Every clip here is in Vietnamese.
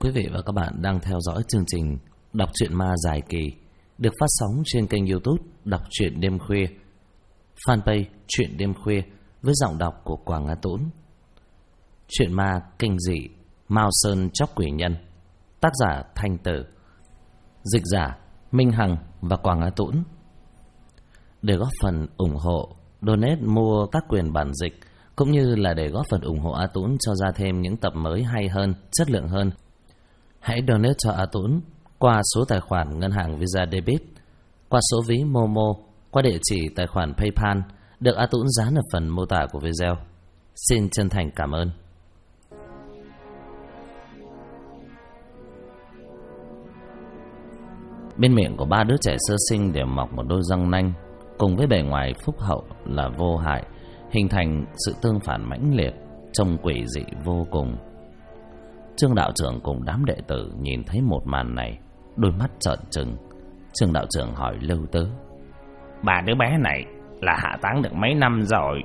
Quý vị và các bạn đang theo dõi chương trình Đọc truyện ma dài kỳ được phát sóng trên kênh YouTube Đọc truyện đêm khuya, fanpage Truyện đêm khuya với giọng đọc của Quảng Á Tũng. Truyện ma kinh dị Mao Sơn Chóc Quỷ Nhân, tác giả Thanh Tử, dịch giả Minh Hằng và Quảng Á Tũng. Để góp phần ủng hộ, donate mua các quyền bản dịch cũng như là để góp phần ủng hộ Á Tũng cho ra thêm những tập mới hay hơn, chất lượng hơn, hãy donate cho Á Tũng qua số tài khoản ngân hàng Visa Debit, qua số ví Momo, qua địa chỉ tài khoản PayPal được Á Tũng dán ở phần mô tả của video. Xin chân thành cảm ơn. Bên miệng của ba đứa trẻ sơ sinh đều mọc một đôi răng nanh, cùng với bề ngoài phúc hậu là vô hại, hình thành sự tương phản mãnh liệt, trông quỷ dị vô cùng. Trương đạo trưởng cùng đám đệ tử nhìn thấy một màn này, đôi mắt trợn trừng. Trương đạo trưởng hỏi Lưu Tứ: Bà đứa bé này là hạ táng được mấy năm rồi?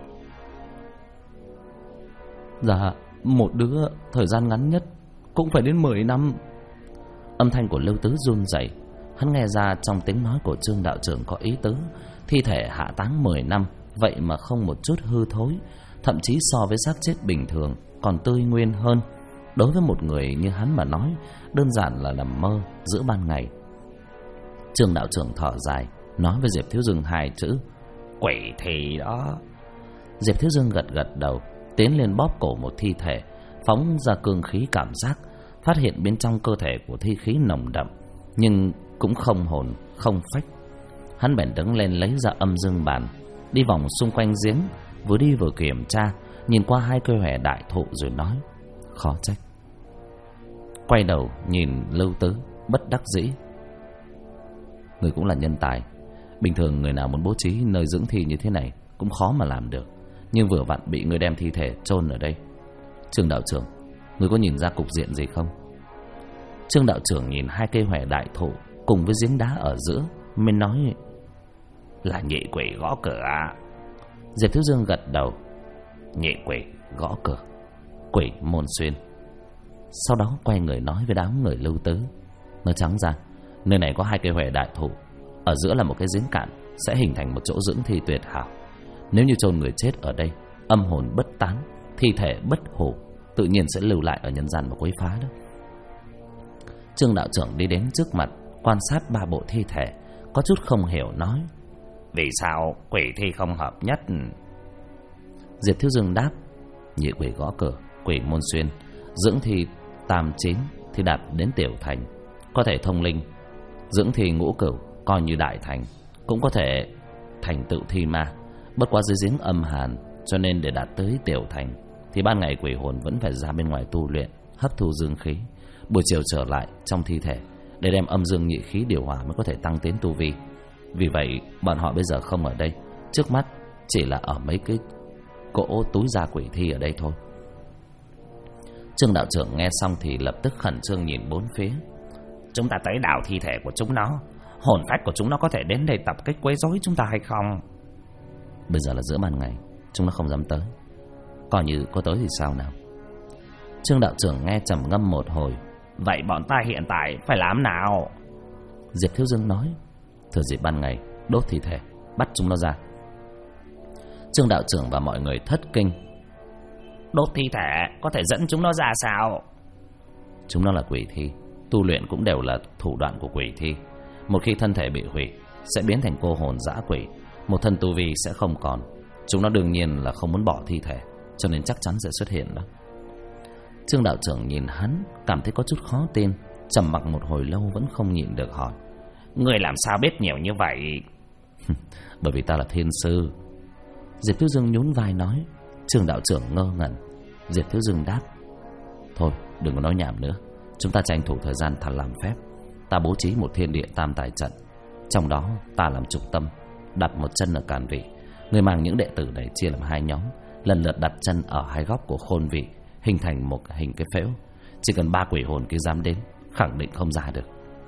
Dạ, một đứa thời gian ngắn nhất cũng phải đến 10 năm. Âm thanh của Lưu Tứ run rẩy. Hắn nghe ra trong tiếng nói của Trương đạo trưởng có ý tứ thi thể hạ táng 10 năm, vậy mà không một chút hư thối, thậm chí so với xác chết bình thường còn tươi nguyên hơn. Đối với một người như hắn mà nói, đơn giản là nằm mơ giữa ban ngày. Trương đạo trưởng thở dài, nói với Diệp Thiếu Dương hai chữ: Quỷ thì đó. Diệp Thiếu Dương gật gật đầu, tiến lên bóp cổ một thi thể, phóng ra cương khí cảm giác, phát hiện bên trong cơ thể của thi khí nồng đậm, nhưng cũng không hồn không phách. Hắn bèn đứng lên lấy ra âm dương bàn, đi vòng xung quanh giếng, vừa đi vừa kiểm tra, nhìn qua hai cây hòe đại thụ rồi nói: Khó trách. Quay đầu nhìn Lưu Tứ, bất đắc dĩ: Người cũng là nhân tài. Bình thường người nào muốn bố trí nơi dưỡng thi như thế này cũng khó mà làm được, nhưng vừa vặn bị người đem thi thể chôn ở đây. Trương đạo trưởng, người có nhìn ra cục diện gì không? Trương đạo trưởng nhìn hai cây hòe đại thụ cùng với giếng đá ở giữa, mới nói: Là nhị quỷ gõ cửa. Diệp Thiếu Dương gật đầu: Nhị quỷ gõ cửa, quỷ môn xuyên. Sau đó quay người nói với đám người Lưu Tứ: Nói trắng ra, nơi này có hai cây hòe đại thụ, ở giữa là một cái giếng cạn, sẽ hình thành một chỗ dưỡng thi tuyệt hảo. Nếu như chôn người chết ở đây, âm hồn bất tán, thi thể bất hủ, tự nhiên sẽ lưu lại ở nhân gian mà quấy phá đó. Trương đạo trưởng đi đến trước mặt, quan sát ba bộ thi thể, có chút không hiểu nói: Vì sao quỷ thi không hợp nhất? Diệp Thiếu Dương đáp: Nhị quỷ gõ cửa, quỷ môn xuyên, dưỡng thi tam chính thì đạt đến tiểu thành, có thể thông linh. Dưỡng thi ngũ cửu coi như đại thành, cũng có thể thành tựu thi ma. Bất quá dưới giếng âm hàn, cho nên để đạt tới tiểu thành thì ban ngày quỷ hồn vẫn phải ra bên ngoài tu luyện, hấp thu dương khí, buổi chiều trở lại trong thi thể để đem âm dương nhị khí điều hòa mới có thể tăng tiến tu vi. Vì vậy bọn họ bây giờ không ở đây, trước mắt chỉ là ở mấy cái cỗ túi da quỷ thi ở đây thôi. Trương đạo trưởng nghe xong thì lập tức khẩn trương nhìn bốn phía: Chúng ta tới đào thi thể của chúng nó, hồn phách của chúng nó có thể đến đây tập kích quấy rối chúng ta hay không? Bây giờ là giữa ban ngày, chúng nó không dám tới, coi như có tới thì sao nào? Trương đạo trưởng nghe trầm ngâm một hồi: Vậy bọn ta hiện tại phải làm nào? Diệp Thiếu Dương nói: Thừa dịp ban ngày đốt thi thể, bắt chúng nó ra. Trương đạo trưởng và mọi người thất kinh: Đốt thi thể có thể dẫn chúng nó ra sao? Chúng nó là quỷ thi, tu luyện cũng đều là thủ đoạn của quỷ thi. Một khi thân thể bị hủy, sẽ biến thành cô hồn dã quỷ, một thân tu vi sẽ không còn. Chúng nó đương nhiên là không muốn bỏ thi thể, cho nên chắc chắn sẽ xuất hiện đó. Trương đạo trưởng nhìn hắn, cảm thấy có chút khó tin, trầm mặc một hồi lâu vẫn không nhịn được hỏi: Người làm sao biết nhiều như vậy? Bởi vì ta là thiên sư. Diệp Thiếu Dương nhún vai nói. Trương đạo trưởng ngơ ngẩn. Diệp Thiếu Dương đáp: Thôi đừng có nói nhảm nữa, chúng ta tranh thủ thời gian thật làm phép. Ta bố trí một thiên địa tam tài trận, trong đó ta làm trục tâm, đặt một chân ở càn vị. Người mang những đệ tử này chia làm hai nhóm, lần lượt đặt chân ở hai góc của khôn vị, hình thành một hình cái phễu. Chỉ cần 3 quỷ hồn kia dám đến, khẳng định không ra được.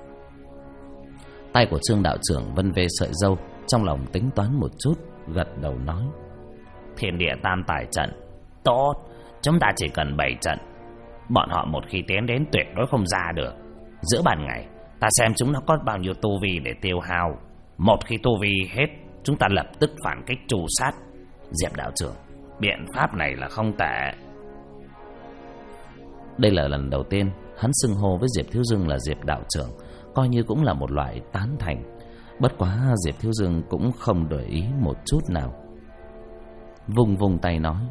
Tay của Trương đạo trưởng vân vê sợi râu, trong lòng tính toán một chút, gật đầu nói: Thiên địa tam tài trận tốt, chúng ta chỉ cần 7 trận. Bọn họ một khi tiến đến tuyệt đối không ra được. Giữa ban ngày ta xem chúng nó có bao nhiêu tu vi để tiêu hao. Một khi tu vi hết, chúng ta lập tức phản kích trù sát. Diệp đạo trưởng, biện pháp này là không tệ. Đây là lần đầu tiên hắn xưng hô với Diệp Thiếu Dương là Diệp đạo trưởng, coi như cũng là một loại tán thành. Bất quá Diệp Thiếu Dương cũng không để ý một chút nào, vùng vùng tay nói: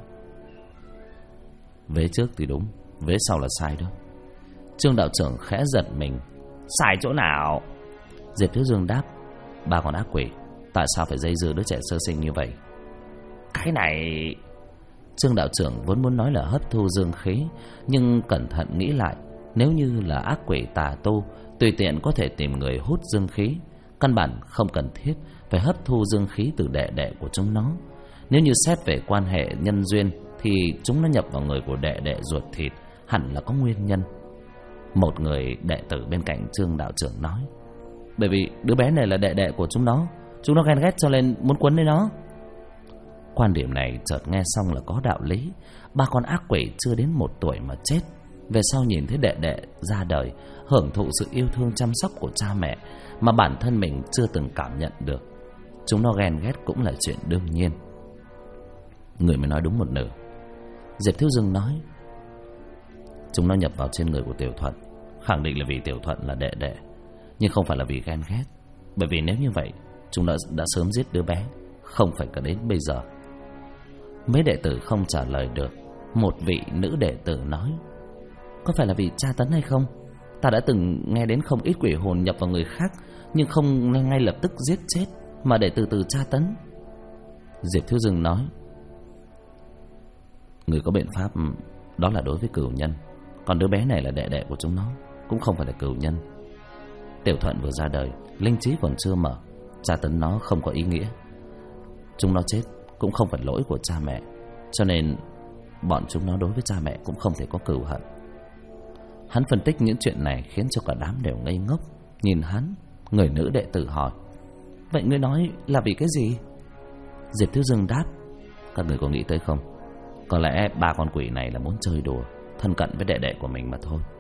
vế trước thì đúng, vế sau là sai đó. Trương đạo trưởng khẽ giật mình: sai chỗ nào? Diệp Thiếu Dương đáp: ba con ác quỷ, tại sao phải dây dưa đứa trẻ sơ sinh như vậy? Cái này... Trương đạo trưởng vốn muốn nói là hấp thu dương khí, nhưng cẩn thận nghĩ lại, nếu như là ác quỷ tà tu, tùy tiện có thể tìm người hút dương khí, căn bản không cần thiết phải hấp thu dương khí từ đệ đệ của chúng nó. Nếu như xét về quan hệ nhân duyên thì chúng nó nhập vào người của đệ đệ ruột thịt hẳn là có nguyên nhân. Một người đệ tử bên cạnh Trương đạo trưởng nói: bởi vì đứa bé này là đệ đệ của chúng nó ghen ghét cho nên muốn quấn lấy nó. Quan điểm này chợt nghe xong là có đạo lý. Ba con ác quỷ chưa đến 1 tuổi mà chết, về sau nhìn thấy đệ đệ ra đời, hưởng thụ sự yêu thương chăm sóc của cha mẹ mà bản thân mình chưa từng cảm nhận được, chúng nó ghen ghét cũng là chuyện đương nhiên. Người mới nói đúng một nửa. Diệp Thiếu Dương nói: chúng nó nhập vào trên người của Tiểu Thuận, khẳng định là vì Tiểu Thuận là đệ đệ, nhưng không phải là vì ghen ghét. Bởi vì nếu như vậy, chúng đã sớm giết đứa bé, không phải cả đến bây giờ. Mấy đệ tử không trả lời được. Một vị nữ đệ tử nói: có phải là vì tra tấn hay không? Ta đã từng nghe đến không ít quỷ hồn nhập vào người khác, nhưng không ngay lập tức giết chết, mà để từ từ tra tấn. Diệp Thiếu Dương nói: người có biện pháp, đó là đối với cửu nhân. Còn đứa bé này là đệ đệ của chúng nó, cũng không phải là cửu nhân. Tiểu Thuận vừa ra đời, linh trí còn chưa mở, tra tấn nó không có ý nghĩa. Chúng nó chết cũng không phải lỗi của cha mẹ, cho nên bọn chúng nó đối với cha mẹ cũng không thể có cừu hận. Hắn phân tích những chuyện này khiến cho cả đám đều ngây ngốc nhìn hắn. Người nữ đệ tử hỏi: vậy ngươi nói là vì cái gì? Diệp Thiếu Dương đáp: các người có nghĩ tới không? Có lẽ ba con quỷ này là muốn chơi đùa, thân cận với đệ đệ của mình mà thôi.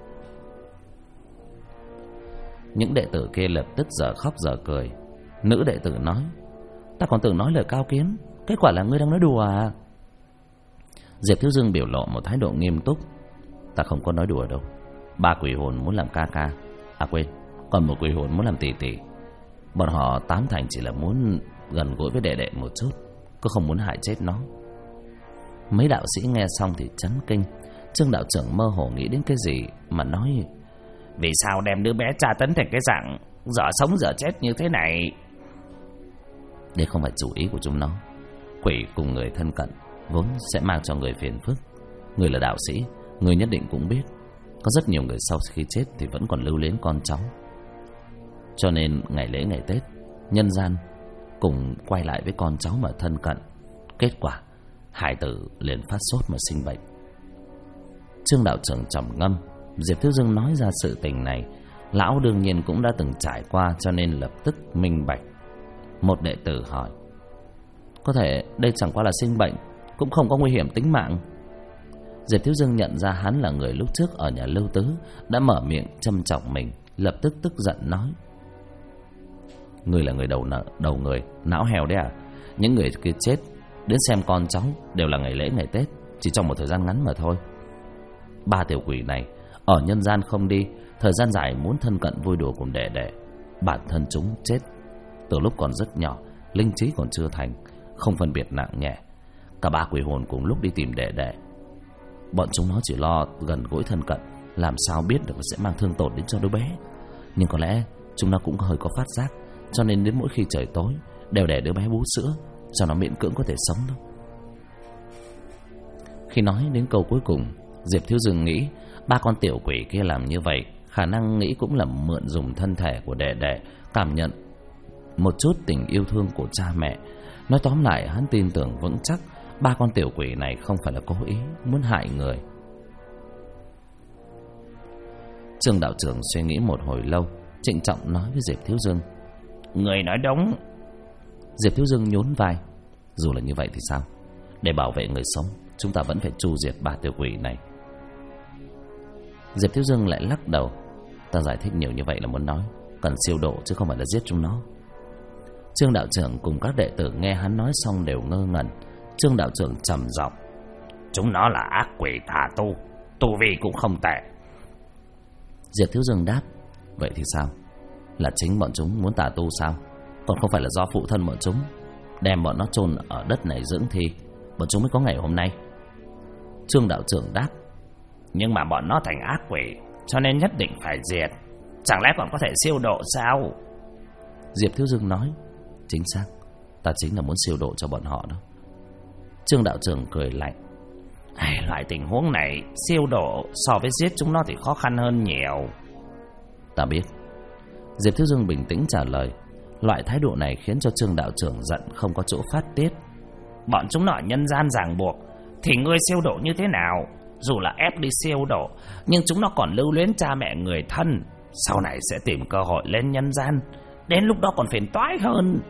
Những đệ tử kia lập tức dở khóc dở cười. Nữ đệ tử nói: ta còn tưởng nói lời cao kiến, kết quả là ngươi đang nói đùa à? Diệp Thiếu Dương biểu lộ một thái độ nghiêm túc: ta không có nói đùa đâu. Ba quỷ hồn muốn làm ca ca, à quên, còn một quỷ hồn muốn làm tỷ tỷ. Bọn họ tám thành chỉ là muốn gần gũi với đệ đệ một chút, cứ không muốn hại chết nó. Mấy đạo sĩ nghe xong thì chấn kinh. Trương đạo trưởng mơ hồ nghĩ đến cái gì mà nói: vì sao đem đứa bé tra tấn thành cái dạng dở sống dở chết như thế này? Đây không phải chủ ý của chúng nó. Quỷ cùng người thân cận vốn sẽ mang cho người phiền phức. Người là đạo sĩ, người nhất định cũng biết, có rất nhiều người sau khi chết thì vẫn còn lưu luyến con cháu. Cho nên ngày lễ ngày Tết, nhân gian cùng quay lại với con cháu mà thân cận. Kết quả hải tử liền phát sốt mà sinh bệnh. Trương đạo trưởng trầm ngâm. Diệp Thiếu Dương nói ra sự tình này, lão đương nhiên cũng đã từng trải qua, cho nên lập tức minh bạch. Một đệ tử hỏi: có thể đây chẳng qua là sinh bệnh, cũng không có nguy hiểm tính mạng. Diệp Thiếu Dương nhận ra hắn là người lúc trước ở nhà Lưu Tứ đã mở miệng châm chọc mình, lập tức tức giận nói: người là người đầu người, não heo đấy à? Những người kia chết đến xem con cháu đều là ngày lễ ngày Tết, chỉ trong một thời gian ngắn mà thôi. Ba tiểu quỷ này ở nhân gian không đi, thời gian dài muốn thân cận vui đùa cùng đệ đệ. Bản thân chúng chết từ lúc còn rất nhỏ, linh trí còn chưa thành, không phân biệt nặng nhẹ. Cả ba quỷ hồn cùng lúc đi tìm đệ đệ. Bọn chúng nó chỉ lo gần gũi thân cận, làm sao biết được sẽ mang thương tổn đến cho đứa bé. Nhưng có lẽ chúng nó cũng hơi có phát giác, cho nên đến mỗi khi trời tối đều để đứa bé bú sữa, cho nó miễn cưỡng có thể sống đâu. Khi nói đến câu cuối cùng, Diệp Thiếu Dương nghĩ ba con tiểu quỷ kia làm như vậy, khả năng nghĩ cũng là mượn dùng thân thể của đệ đệ, cảm nhận một chút tình yêu thương của cha mẹ. Nói tóm lại, hắn tin tưởng vững chắc ba con tiểu quỷ này không phải là cố ý muốn hại người. Trương đạo trưởng suy nghĩ một hồi lâu, trịnh trọng nói với Diệp Thiếu Dương: người nói đúng. Diệp Thiếu Dương nhún vai: dù là như vậy thì sao? Để bảo vệ người sống, chúng ta vẫn phải tru diệt ba tiểu quỷ này. Diệp Thiếu Dương lại lắc đầu. Ta giải thích nhiều như vậy là muốn nói cần siêu độ chứ không phải là giết chúng nó. Trương đạo trưởng cùng các đệ tử nghe hắn nói xong đều ngơ ngẩn. Trương đạo trưởng trầm giọng: chúng nó là ác quỷ tà tu vi cũng không tệ. Diệp Thiếu Dương đáp: vậy thì sao? Là chính bọn chúng muốn tà tu sao? Còn không phải là do phụ thân bọn chúng đem bọn nó chôn ở đất này dưỡng thi, bọn chúng mới có ngày hôm nay. Trương đạo trưởng đáp: nhưng mà bọn nó thành ác quỷ cho nên nhất định phải diệt, chẳng lẽ còn có thể siêu độ sao? Diệp Thiếu Dương nói: chính xác, ta chính là muốn siêu độ cho bọn họ đó. Trương đạo trưởng cười lạnh: loại tình huống này siêu độ so với giết chúng nó thì khó khăn hơn nhiều. Ta biết. Diệp Thiếu Dương bình tĩnh trả lời. Loại thái độ này khiến cho Trương đạo trưởng giận không có chỗ phát tiết. Bọn chúng nó ở nhân gian ràng buộc thì ngươi siêu độ như thế nào? Dù là ép đi siêu độ, nhưng chúng nó còn lưu luyến cha mẹ người thân, sau này sẽ tìm cơ hội lên nhân gian, đến lúc đó còn phiền toái hơn.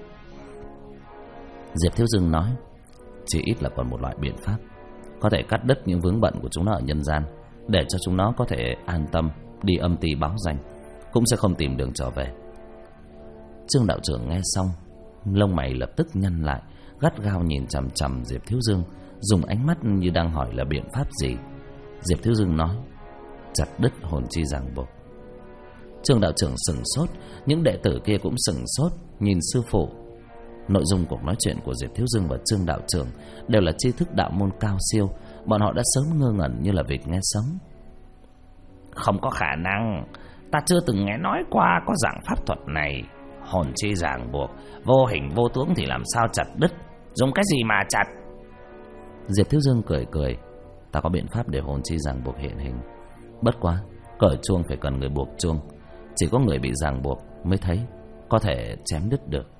Diệp Thiếu Dương nói: chỉ ít là còn một loại biện pháp có thể cắt đứt những vướng bận của chúng nó ở nhân gian, để cho chúng nó có thể an tâm đi âm ty báo danh, cũng sẽ không tìm đường trở về. Trương đạo trưởng nghe xong, lông mày lập tức nhăn lại, gắt gao nhìn chằm chằm Diệp Thiếu Dương, dùng ánh mắt như đang hỏi là biện pháp gì. Diệp Thiếu Dương nói: chặt đứt hồn chi ràng buộc. Trương đạo trưởng sững sốt, những đệ tử kia cũng sững sốt nhìn sư phụ. Nội dung cuộc nói chuyện của Diệp Thiếu Dương và Trương đạo trưởng đều là tri thức đạo môn cao siêu, bọn họ đã sớm ngơ ngẩn như là vịt nghe sấm. Không có khả năng, ta chưa từng nghe nói qua có dạng pháp thuật này. Hồn chi ràng buộc, vô hình vô tướng thì làm sao chặt đứt? Dùng cái gì mà chặt? Diệp Thiếu Dương cười cười: ta có biện pháp để hồn chi ràng buộc hiện hình. Bất quá, cởi chuông phải cần người buộc chuông, chỉ có người bị ràng buộc mới thấy có thể chém đứt được.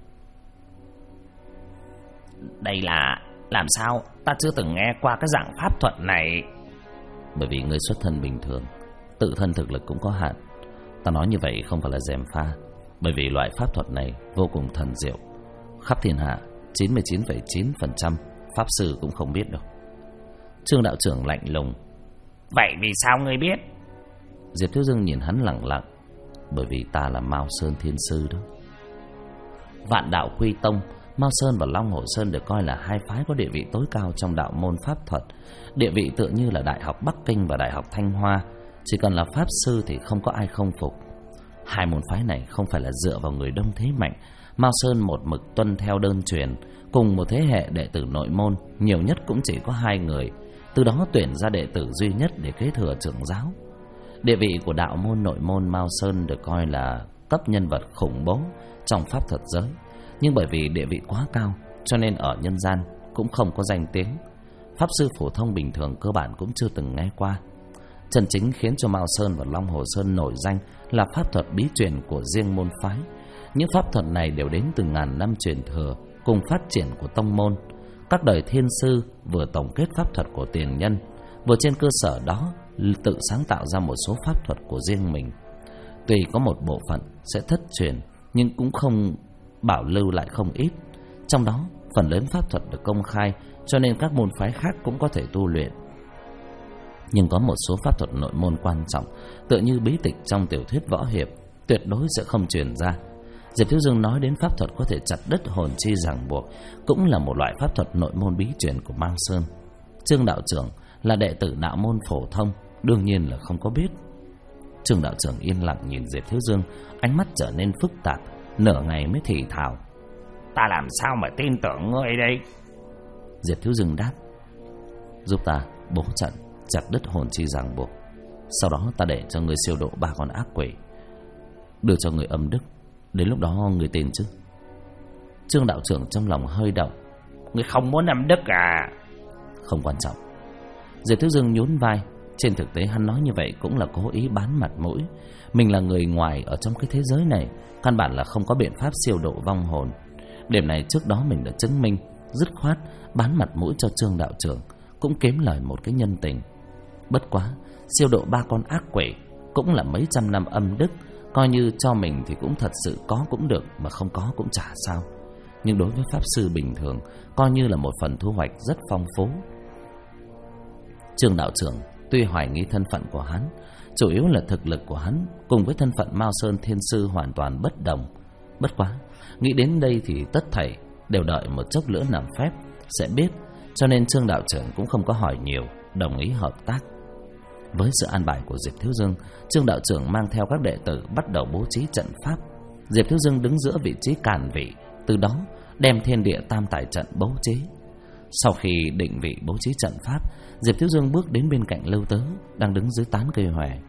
Đây là làm sao? Ta chưa từng nghe qua cái dạng pháp thuật này. Bởi vì người xuất thân bình thường, tự thân thực lực cũng có hạn. Ta nói như vậy không phải là gièm pha, bởi vì loại pháp thuật này vô cùng thần diệu, khắp thiên hạ 99,9% pháp sư cũng không biết đâu. Trương đạo trưởng lạnh lùng: vậy vì sao ngươi biết? Diệp Thiếu Dương nhìn hắn lẳng lặng: bởi vì ta là Mao Sơn Thiên Sư đó. Vạn đạo quy tông, Mao Sơn và Long Hồ Sơn được coi là hai phái có địa vị tối cao trong đạo môn pháp thuật. Địa vị tựa như là Đại học Bắc Kinh và Đại học Thanh Hoa, chỉ cần là pháp sư thì không có ai không phục. Hai môn phái này không phải là dựa vào người đông thế mạnh. Mao Sơn một mực tuân theo đơn truyền, cùng một thế hệ đệ tử nội môn nhiều nhất cũng chỉ có 2 người, từ đó tuyển ra đệ tử duy nhất để kế thừa trưởng giáo. Địa vị của đạo môn nội môn Mao Sơn được coi là cấp nhân vật khủng bố trong pháp thuật giới, nhưng bởi vì địa vị quá cao cho nên ở nhân gian cũng không có danh tiếng. Pháp sư phổ thông bình thường cơ bản cũng chưa từng nghe qua. Chân chính khiến cho Mao Sơn và Long Hồ Sơn nổi danh là pháp thuật bí truyền của riêng môn phái. Những pháp thuật này đều đến từ ngàn năm truyền thừa cùng phát triển của tông môn. Các đời thiên sư vừa tổng kết pháp thuật của tiền nhân, vừa trên cơ sở đó tự sáng tạo ra một số pháp thuật của riêng mình. Tuy có một bộ phận sẽ thất truyền, nhưng cũng không bảo lưu lại không ít. Trong đó phần lớn pháp thuật được công khai, cho nên các môn phái khác cũng có thể tu luyện. Nhưng có một số pháp thuật nội môn quan trọng, tựa như bí tịch trong tiểu thuyết võ hiệp, tuyệt đối sẽ không truyền ra. Diệp Thiếu Dương nói đến pháp thuật có thể chặt đứt hồn chi ràng buộc, cũng là một loại pháp thuật nội môn bí truyền của Mao Sơn. Trương đạo trưởng là đệ tử đạo môn phổ thông, đương nhiên là không có biết. Trương đạo trưởng yên lặng nhìn Diệp Thiếu Dương, ánh mắt trở nên phức tạp, nửa ngày mới thì thào: ta làm sao mà tin tưởng ngươi đây? Diệp Thiếu Dương đáp: giúp ta bố trận chặt đứt hồn chi ràng buộc, sau đó ta để cho người siêu độ 3 con ác quỷ, đưa cho người âm đức, đến lúc đó người tin chứ? Trương đạo trưởng trong lòng hơi động: người không muốn âm đức à? Không quan trọng. Diệp Thiếu Dương nhún vai. Trên thực tế hắn nói như vậy cũng là cố ý bán mặt mũi. Mình là người ngoài ở trong cái thế giới này, căn bản là không có biện pháp siêu độ vong hồn. Điểm này trước đó mình đã chứng minh. Dứt khoát bán mặt mũi cho Trương đạo trưởng, cũng kiếm lời một cái nhân tình. Bất quá siêu độ 3 con ác quỷ cũng là mấy trăm năm âm đức, coi như cho mình thì cũng thật sự có cũng được, mà không có cũng chả sao. Nhưng đối với pháp sư bình thường, coi như là một phần thu hoạch rất phong phú. Trương đạo trưởng tuy hoài nghi thân phận của hắn, chủ yếu là thực lực của hắn cùng với thân phận Mao Sơn Thiên Sư hoàn toàn bất đồng. Bất quá, nghĩ đến đây thì tất thảy đều đợi một chốc nữa làm phép sẽ biết, cho nên Trương đạo trưởng cũng không có hỏi nhiều, đồng ý hợp tác. Với sự an bài của Diệp Thiếu Dương, Trương đạo trưởng mang theo các đệ tử bắt đầu bố trí trận pháp. Diệp Thiếu Dương đứng giữa vị trí càn vị, từ đó đem thiên địa tam tài trận bố trí. Sau khi định vị bố trí trận pháp, Diệp Thiếu Dương bước đến bên cạnh Lưu Tứ đang đứng dưới tán cây hòe.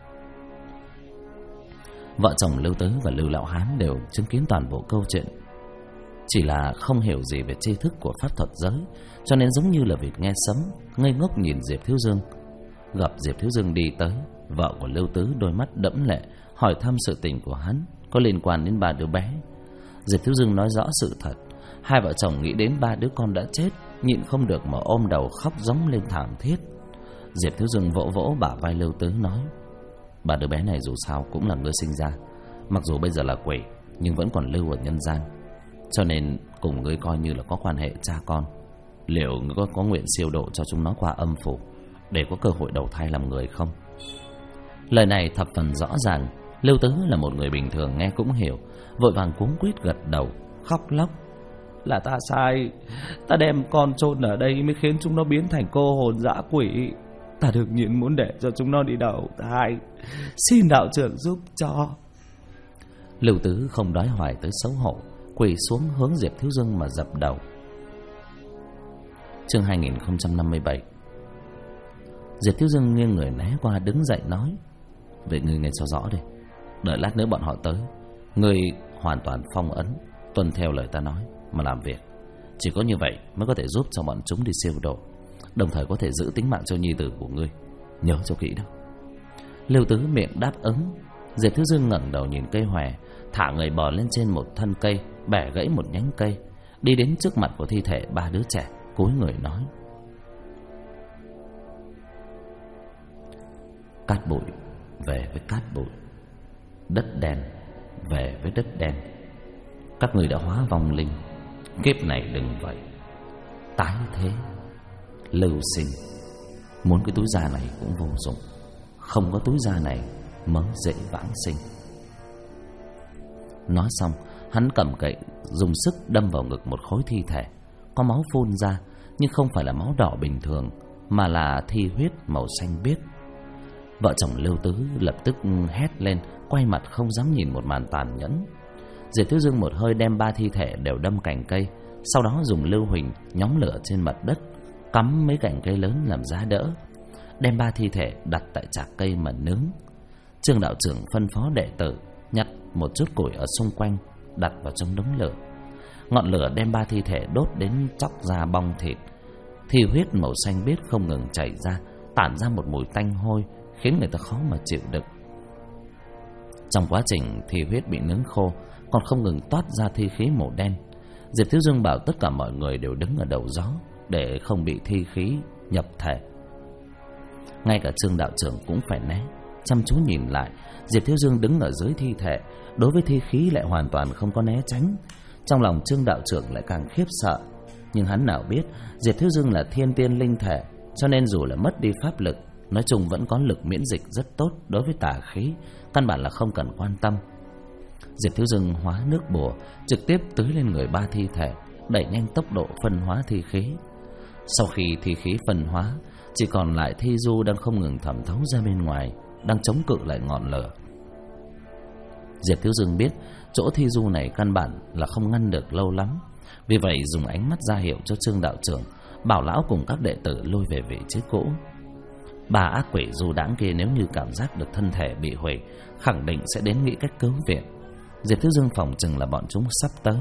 Vợ chồng Lưu Tứ và Lưu Lão Hán đều chứng kiến toàn bộ câu chuyện, chỉ là không hiểu gì về tri thức của pháp thuật giới, cho nên giống như là vịt nghe sấm, ngây ngốc nhìn Diệp Thiếu Dương. Gặp Diệp Thiếu Dương đi tới, vợ của Lưu Tứ đôi mắt đẫm lệ hỏi thăm sự tình của hắn có liên quan đến 3 đứa bé. Diệp Thiếu Dương nói rõ sự thật. Hai vợ chồng nghĩ đến 3 đứa con đã chết, nhịn không được mà ôm đầu khóc giống lên thảm thiết. Diệp Thiếu Dương vỗ vỗ bả vai Lưu Tứ nói: 3 đứa bé này dù sao cũng là ngươi sinh ra, mặc dù bây giờ là quỷ nhưng vẫn còn lưu ở nhân gian, cho nên cùng ngươi coi như là có quan hệ cha con. Liệu ngươi có nguyện siêu độ cho chúng nó qua âm phủ để có cơ hội đầu thai làm người không? Lời này thập phần rõ ràng. Lưu Tứ là một người bình thường nghe cũng hiểu, vội vàng cuống quýt gật đầu khóc lóc: là ta sai, ta đem con chôn ở đây mới khiến chúng nó biến thành cô hồn dã quỷ. Ta đương nhiên muốn để cho chúng nó đi đầu thai, xin đạo trưởng giúp cho. Lưu Tứ không đói hoài tới xấu hổ, quỳ xuống hướng Diệp Thiếu Dương mà dập đầu. Chương 2057. Diệp Thiếu Dương nghiêng người né qua đứng dậy nói: vậy ngươi nghe cho rõ đây, đợi lát nữa bọn họ tới, ngươi hoàn toàn phong ấn, tuân theo lời ta nói mà làm việc. Chỉ có như vậy mới có thể giúp cho bọn chúng đi siêu độ, đồng thời có thể giữ tính mạng cho nhi tử của ngươi. Nhớ cho kỹ đó. Lưu Tứ miệng đáp ứng. Diệp Thiếu Dương ngẩng đầu nhìn cây hòe, thả người bò lên trên một thân cây, bẻ gãy một nhánh cây, đi đến trước mặt của thi thể 3 đứa trẻ, cúi người nói: cát bụi về với cát bụi, đất đen về với đất đen. Các người đã hóa vong linh, kiếp này đừng vậy, tái thế lưu sinh. Muốn cái túi da này cũng vô dụng, không có túi da này mới dễ vãng sinh. Nói xong, hắn cầm gậy dùng sức đâm vào ngực một khối thi thể. Có máu phun ra, nhưng không phải là máu đỏ bình thường, mà là thi huyết màu xanh biếc. Vợ chồng Lưu Tứ lập tức hét lên, quay mặt không dám nhìn một màn tàn nhẫn. Diệp Thiếu Dương một hơi đem 3 thi thể đều đâm cành cây, sau đó dùng lưu huỳnh nhóm lửa trên mặt đất, cắm mấy cành cây lớn làm giá đỡ, đem 3 thi thể đặt tại chạc cây mà nướng. Trương đạo trưởng phân phó đệ tử nhặt một chút củi ở xung quanh, đặt vào trong đống lửa. Ngọn lửa đem 3 thi thể đốt đến chóc ra bong thịt. Thi huyết màu xanh biếc không ngừng chảy ra, tản ra một mùi tanh hôi khiến người ta khó mà chịu đựng. Trong quá trình thi huyết bị nướng khô, còn không ngừng toát ra thi khí màu đen. Diệp Thiếu Dương bảo tất cả mọi người đều đứng ở đầu gió để không bị thi khí nhập thể. Ngay cả Trương đạo trưởng cũng phải né, chăm chú nhìn lại. Diệp Thiếu Dương đứng ở dưới thi thể, đối với thi khí lại hoàn toàn không có né tránh. Trong lòng Trương đạo trưởng lại càng khiếp sợ. Nhưng hắn nào biết Diệp Thiếu Dương là thiên tiên linh thể, cho nên dù là mất đi pháp lực, nói chung vẫn có lực miễn dịch rất tốt đối với tà khí, căn bản là không cần quan tâm. Diệp Thiếu Dương hóa nước bùa, trực tiếp tưới lên người 3 thi thể, đẩy nhanh tốc độ phân hóa thi khí. Sau khi thi khí phân hóa, chỉ còn lại thi du đang không ngừng thẩm thấu ra bên ngoài, đang chống cự lại ngọn lửa. Diệp Thiếu Dương biết chỗ thi du này căn bản là không ngăn được lâu lắm, vì vậy dùng ánh mắt ra hiệu cho Trương đạo trưởng, bảo lão cùng các đệ tử lui về vị trí cũ. 3 ác quỷ du đãng kia nếu như cảm giác được thân thể bị hủy, khẳng định sẽ đến nghĩ cách cứu viện. Diệp Thiếu Dương phỏng chừng là bọn chúng sắp tới.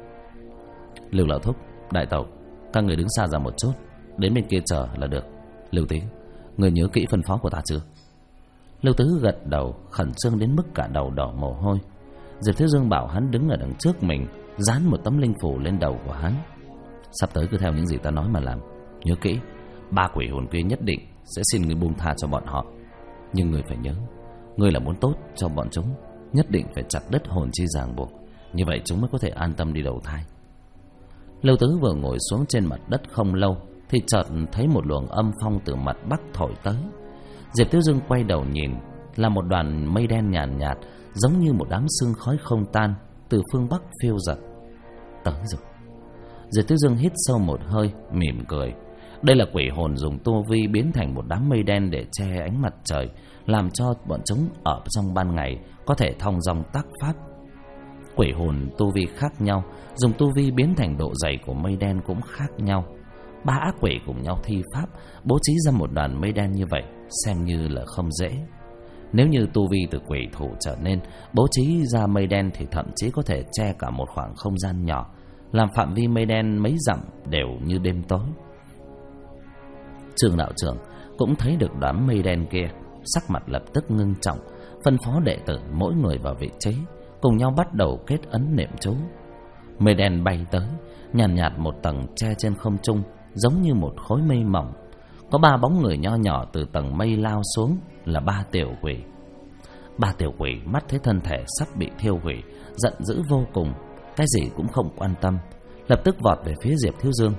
Lưu lão thúc, đại tẩu, các người đứng xa ra một chút, đến bên kia chờ là được. Lưu Tý, người nhớ kỹ phân phó của ta chưa? Lưu Tứ gật đầu, khẩn trương đến mức cả đầu đỏ mồ hôi. Diệp Thiếu Dương bảo hắn đứng ở đằng trước mình, dán một tấm linh phủ lên đầu của hắn. Sắp tới cứ theo những gì ta nói mà làm. Nhớ kỹ, 3 quỷ hồn kia nhất định sẽ xin người buông tha cho bọn họ. Nhưng người phải nhớ, người là muốn tốt cho bọn chúng, nhất định phải chặt đứt hồn chi ràng buộc, như vậy chúng mới có thể an tâm đi đầu thai. Lưu Tứ vừa ngồi xuống trên mặt đất không lâu thì chợt thấy một luồng âm phong từ mặt bắc thổi tới. Diệp Thiếu Dương quay đầu nhìn, là một đoàn mây đen nhàn nhạt, giống như một đám sương khói không tan từ phương Bắc phiêu dật tới rồi. Diệp Thiếu Dương hít sâu một hơi, mỉm cười. Đây là quỷ hồn dùng tu vi biến thành một đám mây đen để che ánh mặt trời, làm cho bọn chúng ở trong ban ngày có thể thong dong tác pháp. Quỷ hồn tu vi khác nhau, dùng tu vi biến thành độ dày của mây đen cũng khác nhau. 3 ác quỷ cùng nhau thi pháp, bố trí ra một đoàn mây đen như vậy, xem như là không dễ. Nếu như tu vi từ quỷ thủ trở nên, bố trí ra mây đen thì thậm chí có thể che cả một khoảng không gian nhỏ, làm phạm vi mây đen mấy dặm đều như đêm tối. Trương đạo trưởng cũng thấy được đám mây đen kia, sắc mặt lập tức ngưng trọng, phân phó đệ tử mỗi người vào vị trí, cùng nhau bắt đầu kết ấn niệm chú. Mây đen bay tới, nhàn nhạt một tầng che trên không trung, giống như một khối mây mỏng. Có 3 bóng người nho nhỏ từ tầng mây lao xuống, là 3 tiểu quỷ. 3 tiểu quỷ mắt thấy thân thể sắp bị thiêu hủy, giận dữ vô cùng, cái gì cũng không quan tâm, lập tức vọt về phía Diệp Thiếu Dương.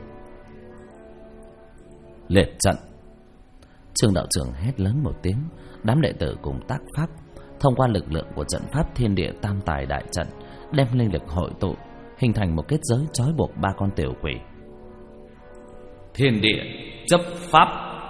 Liệt trận! Trương đạo trưởng hét lớn một tiếng, đám đệ tử cùng tác pháp, thông qua lực lượng của trận pháp thiên địa tam tài đại trận, đem linh lực hội tụ, hình thành một kết giới trói buộc 3 con tiểu quỷ. Thiên địa chấp pháp!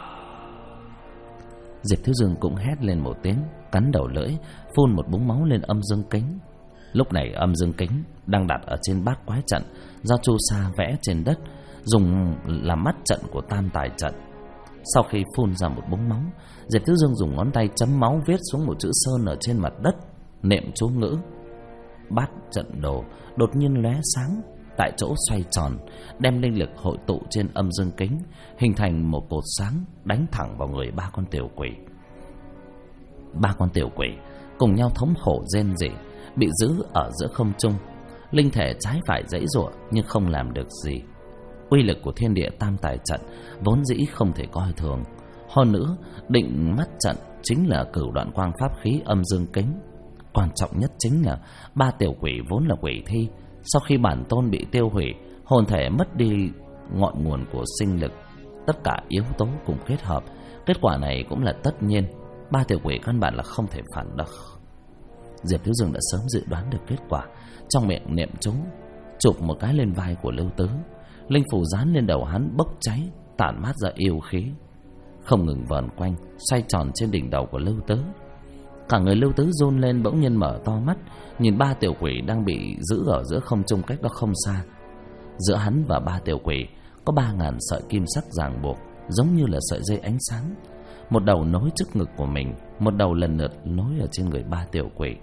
Diệp Thiếu Dương cũng hét lên một tiếng, cắn đầu lưỡi, phun một búng máu lên âm dương kính. Lúc này âm dương kính đang đặt ở trên bát quái trận, do Chu Sa vẽ trên đất, dùng làm mắt trận của tam tài trận. Sau khi phun ra một búng máu, Diệp Thiếu Dương dùng ngón tay chấm máu viết xuống một chữ sơn ở trên mặt đất, niệm chú ngữ. Bát trận đồ đột nhiên lóe sáng, tại chỗ xoay tròn, đem linh lực hội tụ trên âm dương kính, hình thành một cột sáng đánh thẳng vào người 3 con tiểu quỷ. 3 con tiểu quỷ cùng nhau thống khổ rên rỉ, bị giữ ở giữa không trung, linh thể trái phải giãy giụa nhưng không làm được gì. Uy lực của thiên địa tam tài trận vốn dĩ không thể coi thường. Hơn nữa, định mắt trận chính là cửu đoạn quang pháp khí âm dương kính. Quan trọng nhất chính là 3 tiểu quỷ vốn là quỷ thi, sau khi bản tôn bị tiêu hủy, hồn thể mất đi ngọn nguồn của sinh lực, tất cả yếu tố cùng kết hợp, kết quả này cũng là tất nhiên. 3 tiểu quỷ căn bản là không thể phản được. Diệp Thiếu Dương đã sớm dự đoán được kết quả, trong miệng niệm chú, chụp một cái lên vai của Lưu Tứ. Linh phù dán lên đầu hắn bốc cháy, tản mát ra yêu khí, không ngừng vờn quanh, xoay tròn trên đỉnh đầu của Lưu Tứ. Cả người Lưu Tứ run lên, bỗng nhiên mở to mắt, nhìn 3 tiểu quỷ đang bị giữ ở giữa không trung cách đó không xa. Giữa hắn và 3 tiểu quỷ có 3.000 sợi kim sắc ràng buộc, giống như là sợi dây ánh sáng. Một đầu nối trước ngực của mình, một đầu lần lượt nối ở trên người 3 tiểu quỷ.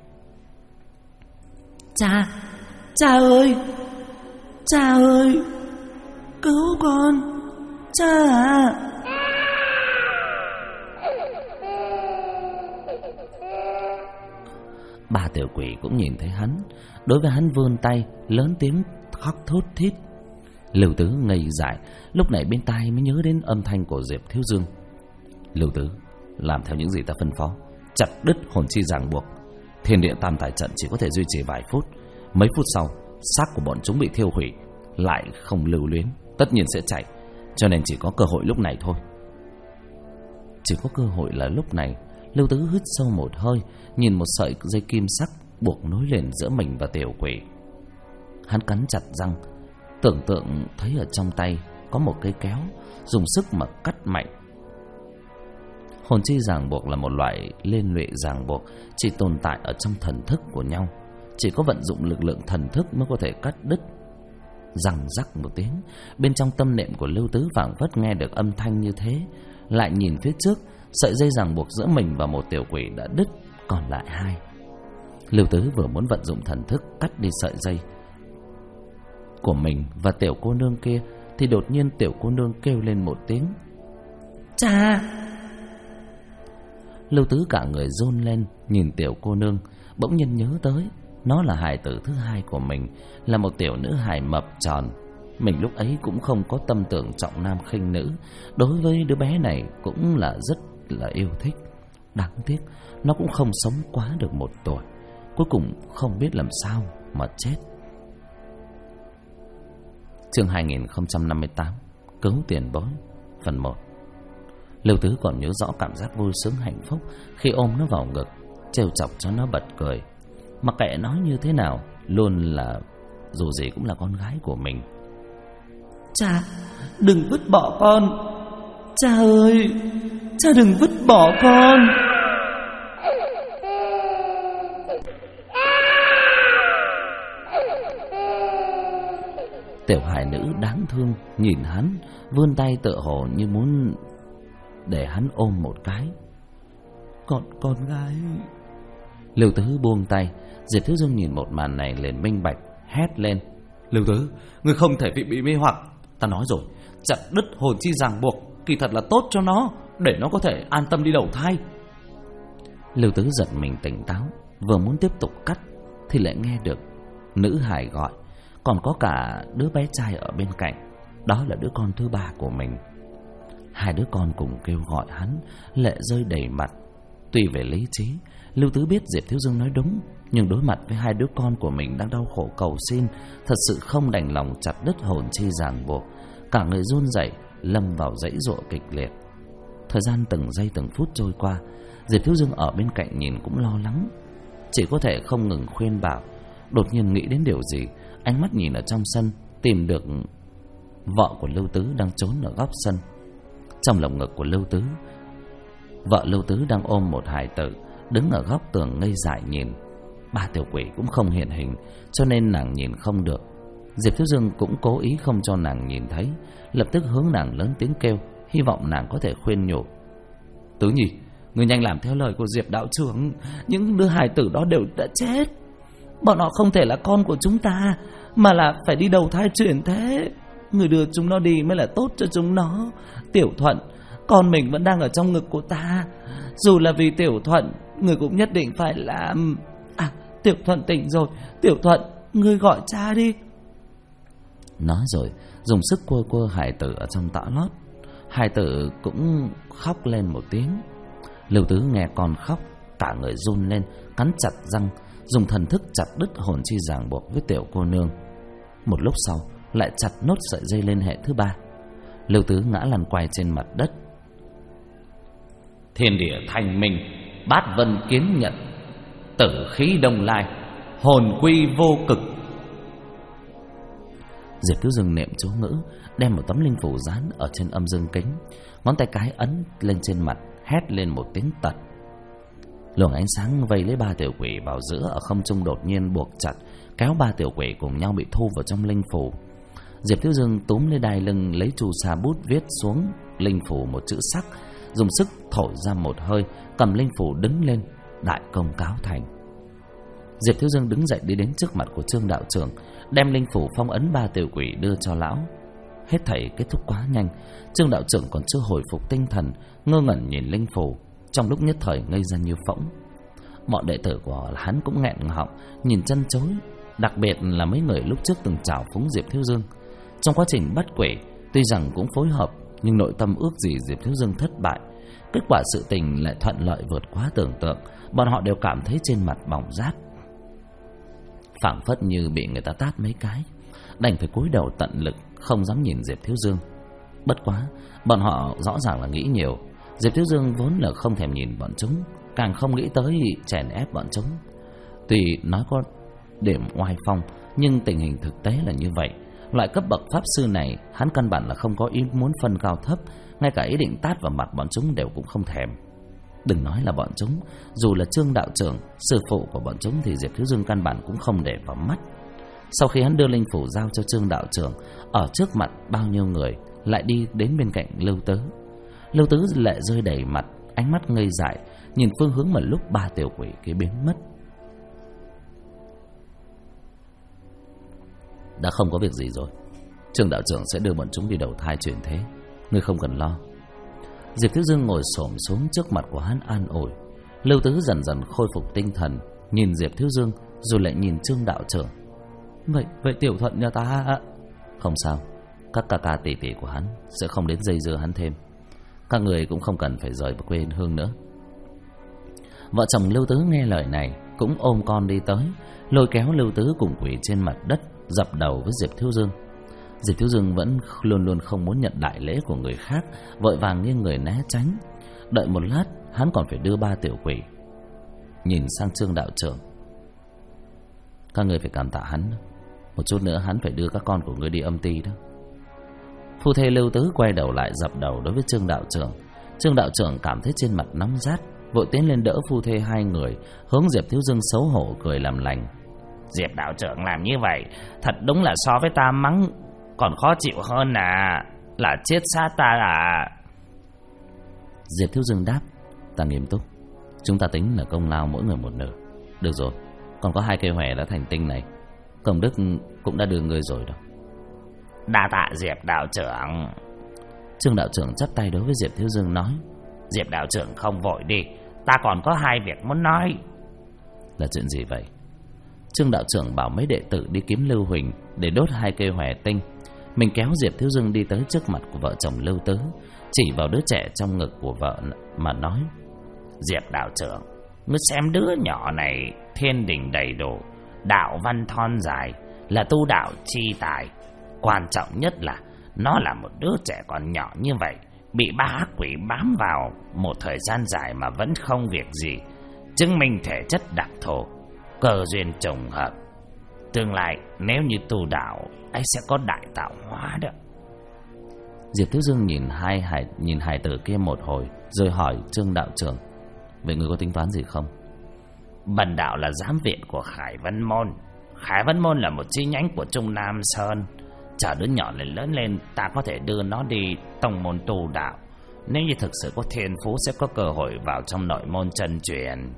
Cha! Cha ơi! Cha ơi! Cứu con! Cha à! Ba tiểu quỷ cũng nhìn thấy hắn, đối với hắn vươn tay, lớn tiếng khóc thút thít. Lưu Tứ ngây dại, lúc này bên tai mới nhớ đến âm thanh của Diệp Thiếu Dương. Lưu Tứ, làm theo những gì ta phân phó, chặt đứt hồn chi ràng buộc. Thiên địa tam tài trận chỉ có thể duy trì vài phút, mấy phút sau xác của bọn chúng bị thiêu hủy, lại không lưu luyến, tất nhiên sẽ chạy, cho nên chỉ có cơ hội lúc này thôi. Chỉ có cơ hội là lúc này. Lưu Tứ hít sâu một hơi, nhìn một sợi dây kim sắc buộc nối liền giữa mình và tiểu quỷ. Hắn cắn chặt răng, tưởng tượng thấy ở trong tay có một cây kéo, dùng sức mà cắt mạnh. Hồn chi ràng buộc là một loại liên lụy ràng buộc, chỉ tồn tại ở trong thần thức của nhau, chỉ có vận dụng lực lượng thần thức mới có thể cắt đứt. Răng rắc một tiếng, bên trong tâm niệm của Lưu Tứ phảng phất nghe được âm thanh như thế, lại nhìn phía trước, sợi dây ràng buộc giữa mình và một tiểu quỷ đã đứt, còn lại 2. Lưu Tứ vừa muốn vận dụng thần thức cắt đi sợi dây của mình và tiểu cô nương kia, thì đột nhiên tiểu cô nương kêu lên một tiếng Cha! Lưu Tứ cả người run lên, nhìn tiểu cô nương, bỗng nhiên nhớ tới nó là hài tử thứ 2 của mình, là một tiểu nữ hài mập tròn. Mình lúc ấy cũng không có tâm tưởng trọng nam khinh nữ, đối với đứa bé này cũng là rất là yêu thích. Đáng tiếc nó cũng không sống quá được 1 tuổi, cuối cùng không biết làm sao mà chết. Chương 2058 Cứu tiền bối phần 1. Lưu Tứ còn nhớ rõ cảm giác vui sướng hạnh phúc khi ôm nó vào ngực, trêu chọc cho nó bật cười. Mặc kệ nói như thế nào, luôn là dù gì cũng là con gái của mình. Cha, đừng vứt bỏ con. Cha ơi, cha đừng vứt bỏ con. Tiểu hài nữ đáng thương nhìn hắn, vươn tay tựa hồ như muốn để hắn ôm một cái. Con gái. Lưu Tứ buông tay. Diệp Thiếu Dương nhìn một màn này liền minh bạch, hét lên: Lưu Tứ, ngươi không thể bị mê hoặc. Ta nói rồi, chặt đứt hồn chi ràng buộc kỳ thật là tốt cho nó, để nó có thể an tâm đi đầu thai. Lưu Tứ giật mình tỉnh táo, vừa muốn tiếp tục cắt thì lại nghe được nữ hài gọi, còn có cả đứa bé trai ở bên cạnh. Đó là đứa con thứ ba của mình. Hai đứa con cùng kêu gọi hắn, lệ rơi đầy mặt. Tuy về lý trí, Lưu Tứ biết Diệp Thiếu Dương nói đúng, nhưng đối mặt với hai đứa con của mình đang đau khổ cầu xin, thật sự không đành lòng chặt đứt hồn chi ràng buộc. Cả người run rẩy, lâm vào dãy giụa kịch liệt. Thời gian từng giây từng phút trôi qua, Diệp Thiếu Dương ở bên cạnh nhìn cũng lo lắng, chỉ có thể không ngừng khuyên bảo. Đột nhiên nghĩ đến điều gì, ánh mắt nhìn ở trong sân, tìm được vợ của Lưu Tứ đang trốn ở góc sân. Trong lồng ngực của Lưu Tứ, vợ Lưu Tứ đang ôm một hài tử, đứng ở góc tường ngây dại nhìn. Ba tiểu quỷ cũng không hiện hình, cho nên nàng nhìn không được. Diệp Thiếu Dương cũng cố ý không cho nàng nhìn thấy, lập tức hướng nàng lớn tiếng kêu, hy vọng nàng có thể khuyên nhủ. Tứ Nhi, ngươi nhanh làm theo lời của Diệp đạo trưởng. Những đứa hài tử đó đều đã chết. Bọn họ không thể là con của chúng ta, mà là phải đi đầu thai chuyển thế. Người đưa chúng nó đi mới là tốt cho chúng nó. Tiểu Thuận, con mình vẫn đang ở trong ngực của ta. Dù là vì Tiểu Thuận, người cũng nhất định phải làm. Tiểu Thuận tỉnh rồi. Tiểu Thuận, ngươi gọi cha đi. Nói rồi dùng sức cua cua hài tử ở trong tã lót. Hài tử cũng khóc lên một tiếng. Lưu Tứ nghe con khóc, cả người run lên, cắn chặt răng, dùng thần thức chặt đứt hồn chi ràng buộc với tiểu cô nương. Một lúc sau lại chặt nốt sợi dây liên hệ thứ ba. Lưu Tứ ngã lăn quay trên mặt đất. Thiên địa thanh minh, bát vân kiến nhận, tử khí đông lai, hồn quy vô cực. Diệp Thiếu Dương niệm chú ngữ, đem một tấm linh phù dán ở trên âm dương kính, ngón tay cái ấn lên trên mặt, hét lên một tiếng tật. Luồng ánh sáng vây lấy ba tiểu quỷ vào giữa ở không trung đột nhiên buộc chặt, kéo ba tiểu quỷ cùng nhau bị thu vào trong linh phù. Diệp Thiếu Dương túm lấy đai lưng, lấy chu sa bút viết xuống linh phù một chữ sắc, dùng sức thổi ra một hơi, cầm linh phù đứng lên, đại công cáo thành. Diệp Thiếu Dương đứng dậy đi đến trước mặt của Trương đạo trưởng, đem linh phù phong ấn ba tiểu quỷ đưa cho lão. Hết thảy kết thúc quá nhanh, Trương đạo trưởng còn chưa hồi phục tinh thần, ngơ ngẩn nhìn linh phù, trong lúc nhất thời ngây ra như phỗng. Bọn đệ tử của hắn cũng nghẹn họng, nhìn chân chối, đặc biệt là mấy người lúc trước từng trào phúng Diệp Thiếu Dương. Trong quá trình bắt quỷ, tuy rằng cũng phối hợp, nhưng nội tâm ước gì Diệp Thiếu Dương thất bại. Kết quả sự tình lại thuận lợi vượt quá tưởng tượng, bọn họ đều cảm thấy trên mặt bỏng rát, phảng phất như bị người ta tát mấy cái, đành phải cúi đầu tận lực, không dám nhìn Diệp Thiếu Dương. Bất quá, bọn họ rõ ràng là nghĩ nhiều. Diệp Thiếu Dương vốn là không thèm nhìn bọn chúng, càng không nghĩ tới chèn ép bọn chúng. Tuy nói có điểm oai phong, nhưng tình hình thực tế là như vậy. Loại cấp bậc pháp sư này, hắn căn bản là không có ý muốn phân cao thấp, ngay cả ý định tát vào mặt bọn chúng đều cũng không thèm. Đừng nói là bọn chúng, dù là Trương đạo trưởng, sư phụ của bọn chúng, thì Diệp Thiếu Dương căn bản cũng không để vào mắt. Sau khi hắn đưa linh phủ giao cho Trương đạo trưởng, ở trước mặt bao nhiêu người, lại đi đến bên cạnh Lưu Tứ. Lưu Tứ lệ rơi đầy mặt, ánh mắt ngây dại, nhìn phương hướng mà lúc ba tiểu quỷ kia biến mất. Đã không có việc gì rồi, Trương đạo trưởng sẽ đưa bọn chúng đi đầu thai chuyển thế, ngươi không cần lo. Diệp Thiếu Dương ngồi xổm xuống trước mặt của hắn an ủi. Lưu Tứ dần dần khôi phục tinh thần, nhìn Diệp Thiếu Dương rồi lại nhìn Trương đạo trưởng. Vậy Tiểu Thuận nhà ta không sao, các ca ca tỷ tỷ của hắn sẽ không đến dây dưa hắn thêm. Các người cũng không cần phải rời quê hương nữa. Vợ chồng Lưu Tứ nghe lời này cũng ôm con đi tới, lôi kéo Lưu Tứ cùng quỳ trên mặt đất, dập đầu với Diệp Thiếu Dương. Diệp Thiếu Dương vẫn luôn luôn không muốn nhận đại lễ của người khác, vội vàng nghiêng người né tránh. Đợi một lát, hắn còn phải đưa 3 tiểu quỷ. Nhìn sang Trương đạo trưởng: các người phải cảm tạ hắn, một chút nữa hắn phải đưa các con của ngươi đi âm ty đó. Phu thê Lưu Tứ quay đầu lại dập đầu đối với Trương đạo trưởng. Trương đạo trưởng cảm thấy trên mặt nóng rát, vội tiến lên đỡ phu thê hai người, hướng Diệp Thiếu Dương xấu hổ cười làm lành: Diệp đạo trưởng làm như vậy thật đúng là so với ta mắng còn khó chịu hơn là chết sát ta à. Diệp Thiếu Dương đáp: ta nghiêm túc, chúng ta tính là công lao mỗi người một nửa. Được rồi, còn có 2 cây hòe đã thành tinh này, công đức cũng đã đưa người rồi đó. Đa tạ Diệp đạo trưởng. Trương đạo trưởng chắp tay đối với Diệp Thiếu Dương nói: Diệp đạo trưởng không vội đi, ta còn có 2 việc muốn nói. Là chuyện gì vậy? Trương đạo trưởng bảo mấy đệ tử đi kiếm Lưu Huỳnh để đốt 2 cây hòe tinh. Mình kéo Diệp Thiếu Dương đi tới trước mặt của vợ chồng Lưu Tứ, chỉ vào đứa trẻ trong ngực của vợ mà nói: Diệp đạo trưởng, ngươi xem đứa nhỏ này thiên đình đầy đủ, đạo văn thon dài, là tu đạo chi tài. Quan trọng nhất là nó là một đứa trẻ còn nhỏ như vậy, bị 3 ác quỷ bám vào một thời gian dài mà vẫn không việc gì, chứng minh thể chất đặc thù, cơ duyên trùng hợp. Tương lai nếu như tu đạo, ấy sẽ có đại tạo hóa đó. Diệp Thiếu Dương nhìn hài tử kia một hồi, rồi hỏi Trương đạo trưởng: vậy người có tính toán gì không? Bần đạo là giám viện của Khải Vân Môn. Khải Vân Môn là một chi nhánh của Trung Nam Sơn. Chờ đứa nhỏ này lớn lên, ta có thể đưa nó đi tông môn tu đạo. Nếu như thực sự có thiên phú, sẽ có cơ hội vào trong nội môn chân truyền.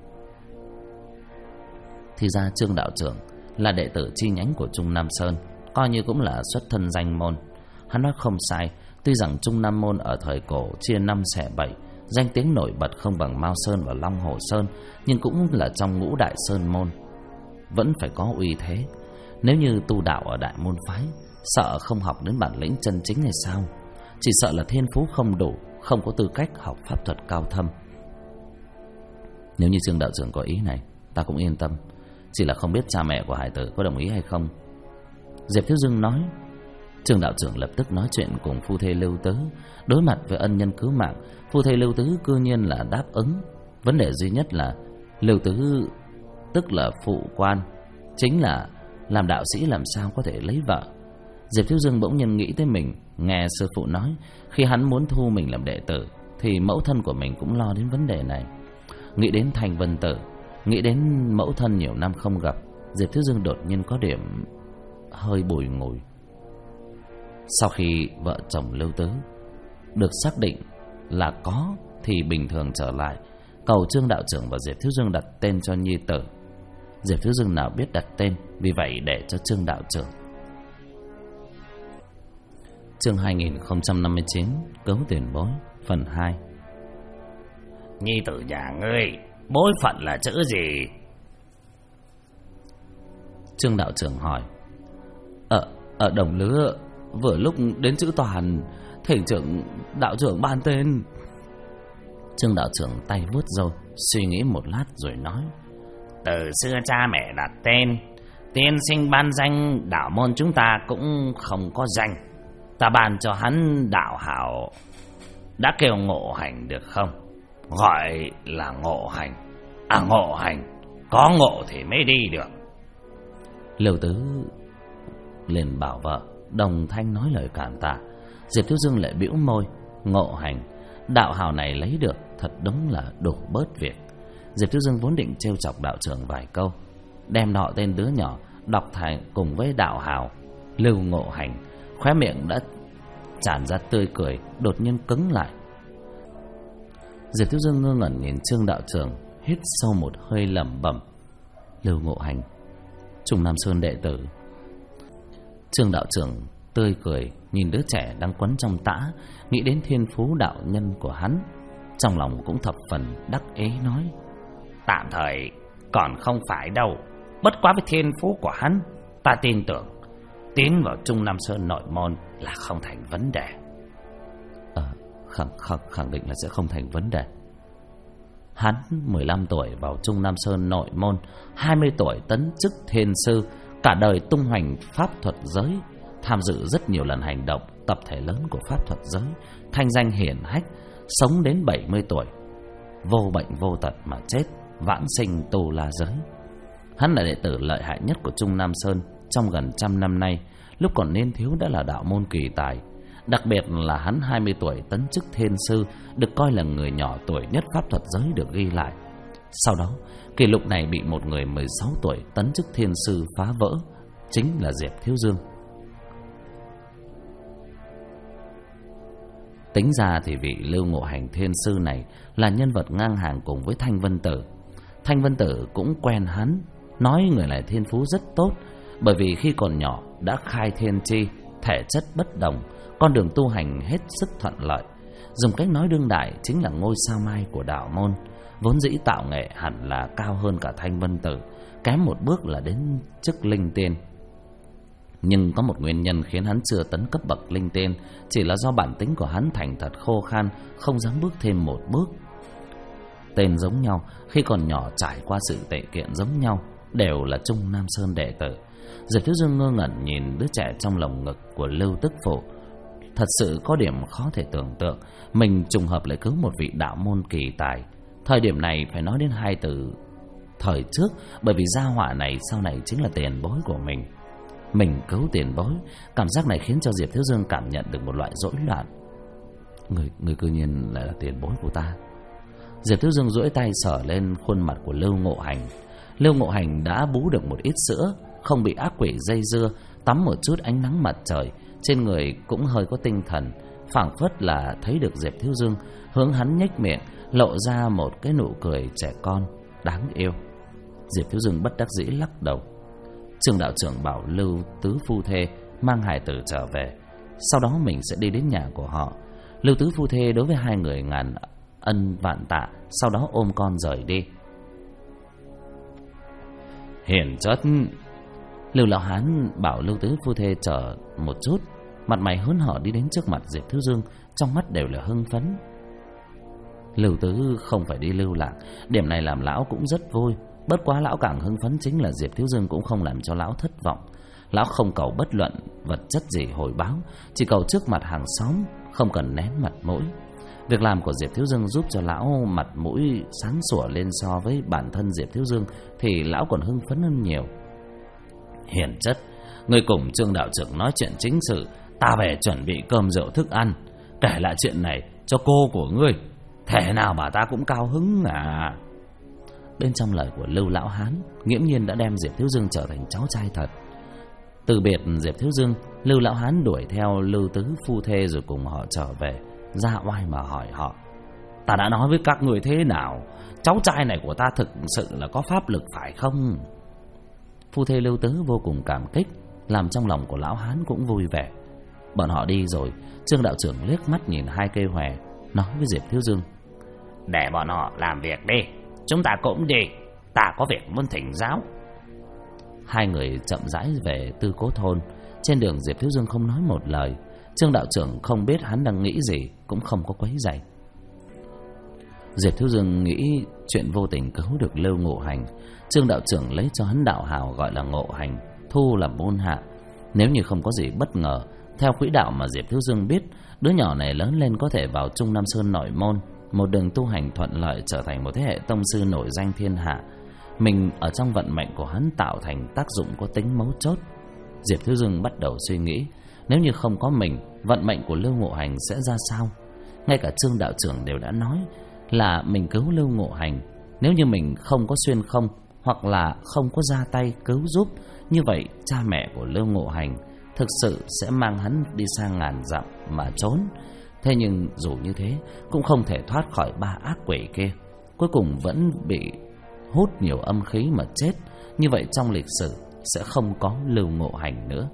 Thì ra Trương đạo trưởng là đệ tử chi nhánh của Trung Nam Sơn, coi như cũng là xuất thân danh môn. Hắn nói không sai, tuy rằng Trung Nam Môn ở thời cổ chia 5 xẻ 7, danh tiếng nổi bật không bằng Mao Sơn và Long Hồ Sơn, nhưng cũng là trong ngũ đại sơn môn, vẫn phải có uy thế. Nếu như tu đạo ở đại môn phái, sợ không học đến bản lĩnh chân chính hay sao? Chỉ sợ là thiên phú không đủ, không có tư cách học pháp thuật cao thâm. Nếu như Trương đạo trưởng có ý này, ta cũng yên tâm, chỉ là không biết cha mẹ của hải tử có đồng ý hay không. Diệp Thiếu Dương nói. Trương đạo trưởng lập tức nói chuyện cùng phu thê Lưu Tứ. Đối mặt với ân nhân cứu mạng, phu thê Lưu Tứ cư nhiên là đáp ứng. Vấn đề duy nhất là Lưu Tứ, tức là phụ quan, chính là làm đạo sĩ làm sao có thể lấy vợ. Diệp Thiếu Dương bỗng nhiên nghĩ tới mình nghe sư phụ nói, khi hắn muốn thu mình làm đệ tử thì mẫu thân của mình cũng lo đến vấn đề này. Nghĩ đến Thành Vân Tử, nghĩ đến mẫu thân nhiều năm không gặp, Diệp Thiếu Dương đột nhiên có điểm hơi bùi ngùi. Sau khi vợ chồng Lưu Tứ được xác định là có thì bình thường trở lại, cầu Trương đạo trưởng và Diệp Thiếu Dương đặt tên cho nhi tử. Diệp Thiếu Dương nào biết đặt tên, vì vậy để cho Trương đạo trưởng. Chương 2059 Cấu tiền bối phần 2. Nhi tử nhà ngươi bối phận là chữ gì? Trương đạo trưởng hỏi. Ở đồng lứa, vừa lúc đến chữ Toàn, thỉnh trưởng đạo trưởng ban tên. Trương đạo trưởng tay vuốt râu, suy nghĩ một lát rồi nói. Từ xưa cha mẹ đặt tên, tiên sinh ban danh, đạo môn chúng ta cũng không có danh. Ta ban cho hắn đạo hảo, đã kêu Ngộ Hành được không? Gọi là Ngộ Hành. Ngộ Hành, có ngộ thì mới đi được. Lưu Tứ liền bảo vợ đồng thanh nói lời cảm tạ. Diệp Thiếu Dương lại bĩu môi. Ngộ Hành, đạo hào này lấy được thật đúng là đủ bớt việc. Diệp Thiếu Dương vốn định trêu chọc đạo trưởng vài câu, đem nọ tên đứa nhỏ đọc thành cùng với đạo hào Lưu Ngộ Hành, khóe miệng đã tràn ra tươi cười, đột nhiên cứng lại. Diệp Thiếu Dương ngơ ngẩn nhìn Trương đạo trưởng, hít sâu một hơi lẩm bẩm. Lưu Ngộ Hành, Trung Nam Sơn đệ tử. Trương đạo trưởng tươi cười nhìn đứa trẻ đang quấn trong tã, nghĩ đến thiên phú đạo nhân của hắn, trong lòng cũng thập phần đắc ý nói. Tạm thời còn không phải đâu, bất quá với thiên phú của hắn, ta tin tưởng tiến vào Trung Nam Sơn nội môn là không thành vấn đề. Khẳng định là sẽ không thành vấn đề. Hắn 15 tuổi vào Trung Nam Sơn nội môn, 20 tuổi tấn chức thiên sư, cả đời tung hoành pháp thuật giới, tham dự rất nhiều lần hành động tập thể lớn của pháp thuật giới, thanh danh hiển hách, sống đến 70 tuổi, vô bệnh vô tật mà chết, vãng sinh tu la giới. Hắn là đệ tử lợi hại nhất của Trung Nam Sơn trong gần 100 năm nay, lúc còn niên thiếu đã là đạo môn kỳ tài. Đặc biệt là hắn 20 tuổi tấn chức thiên sư, được coi là người nhỏ tuổi nhất pháp thuật giới được ghi lại. Sau đó, kỷ lục này bị một người 16 tuổi tấn chức thiên sư phá vỡ, chính là Diệp Thiếu Dương. Tính ra thì vị Lưu Ngộ Hành thiên sư này là nhân vật ngang hàng cùng với Thanh Vân Tử. Thanh Vân Tử cũng quen hắn, nói người này thiên phú rất tốt, bởi vì khi còn nhỏ đã khai thiên chi, thể chất bất đồng, con đường tu hành hết sức thuận lợi. Dùng cách nói đương đại chính là ngôi sao mai của đạo môn, vốn dĩ tạo nghệ hẳn là cao hơn cả Thanh Vân Tử, kém một bước là đến chức linh tiên. Nhưng có một nguyên nhân khiến hắn chưa tấn cấp bậc linh tiên, chỉ là do bản tính của hắn thành thật khô khan, không dám bước thêm một bước. Tên giống nhau, khi còn nhỏ trải qua sự tệ kiện giống nhau, đều là Trung Nam Sơn đệ tử. Diệp Thiếu Dương ngơ ngẩn nhìn đứa trẻ trong lồng ngực của Lưu Tức Phụ. Thật sự có điểm khó thể tưởng tượng, mình trùng hợp lại cứu một vị đạo môn kỳ tài. Thời điểm này phải nói đến hai từ thời trước, bởi vì gia họa này sau này chính là tiền bối của mình. Mình cứu tiền bối, cảm giác này khiến cho Diệp Thiếu Dương cảm nhận được một loại rối loạn. Người cư nhiên lại là tiền bối của ta. Diệp Thiếu Dương duỗi tay sờ lên khuôn mặt của Lưu Ngộ Hành. Lưu Ngộ Hành đã bú được một ít sữa, không bị ác quỷ dây dưa, tắm một chút ánh nắng mặt trời, trên người cũng hơi có tinh thần, phảng phất là thấy được Diệp Thiếu Dương, hướng hắn nhếch miệng, lộ ra một cái nụ cười trẻ con đáng yêu. Diệp Thiếu Dương bất đắc dĩ lắc đầu. Trương đạo trưởng bảo Lưu Tứ phu thê mang hài tử trở về, sau đó mình sẽ đi đến nhà của họ. Lưu Tứ phu thê đối với hai người ngàn ân vạn tạ, sau đó ôm con rời đi. Hiền chất. Lưu lão hán bảo Lưu Tứ phu thê chờ một chút, mặt mày hớn hở đi đến trước mặt Diệp Thiếu Dương, trong mắt đều là hưng phấn. Lưu Tứ không phải đi lưu lạc, điểm này làm lão cũng rất vui. Bất quá lão càng hưng phấn chính là Diệp Thiếu Dương cũng không làm cho lão thất vọng. Lão không cầu bất luận vật chất gì hồi báo, chỉ cầu trước mặt hàng xóm, không cần nén mặt mũi. Việc làm của Diệp Thiếu Dương giúp cho lão mặt mũi sáng sủa lên so với bản thân Diệp Thiếu Dương thì lão còn hưng phấn hơn nhiều. Hiền chất, ngươi cùng Trương đạo trưởng nói chuyện chính sự, ta về chuẩn bị cơm rượu thức ăn, kể lại chuyện này cho cô của ngươi, thể nào mà ta cũng cao hứng à. Bên trong lời của Lưu lão hán nghiễm nhiên đã đem Diệp Thiếu Dương trở thành cháu trai thật. Từ biệt Diệp Thiếu Dương, Lưu lão hán đuổi theo Lưu Tứ phu thê rồi cùng họ trở về, ra oai mà hỏi họ: ta đã nói với các người thế nào, cháu trai này của ta thực sự là có pháp lực phải không? Phu thê Lưu Tứ vô cùng cảm kích, làm trong lòng của lão hán cũng vui vẻ. Bọn họ đi rồi, Trương đạo trưởng liếc mắt nhìn hai cây hòe, nói với Diệp Thiếu Dương: để bọn họ làm việc đi, chúng ta cũng đi, ta có việc muốn thỉnh giáo. Hai người chậm rãi về Tư Cố thôn. Trên đường Diệp Thiếu Dương không nói một lời. Trương đạo trưởng không biết hắn đang nghĩ gì, cũng không có quấy rầy. Diệp Thiếu Dương nghĩ chuyện vô tình cứu được Lưu Ngộ Hành, Trương đạo trưởng lấy cho hắn đạo hào gọi là Ngộ Hành, thu làm môn hạ. Nếu như không có gì bất ngờ, theo quỹ đạo mà Diệp Thiếu Dương biết, đứa nhỏ này lớn lên có thể vào Trung Nam Sơn nội môn, một đường tu hành thuận lợi, trở thành một thế hệ tông sư nổi danh thiên hạ. Mình ở trong vận mệnh của hắn tạo thành tác dụng có tính mấu chốt. Diệp Thiếu Dương bắt đầu suy nghĩ, nếu như không có mình, vận mệnh của Lưu Ngộ Hành sẽ ra sao? Ngay cả Trương đạo trưởng đều đã nói là mình cứu Lưu Ngộ Hành. Nếu như mình không có xuyên không, hoặc là không có ra tay cứu giúp, như vậy cha mẹ của Lưu Ngộ Hành thực sự sẽ mang hắn đi sang ngàn dặm mà trốn. Thế nhưng dù như thế cũng không thể thoát khỏi ba ác quỷ kia, cuối cùng vẫn bị hút nhiều âm khí mà chết. Như vậy trong lịch sử sẽ không có Lưu Ngộ Hành nữa.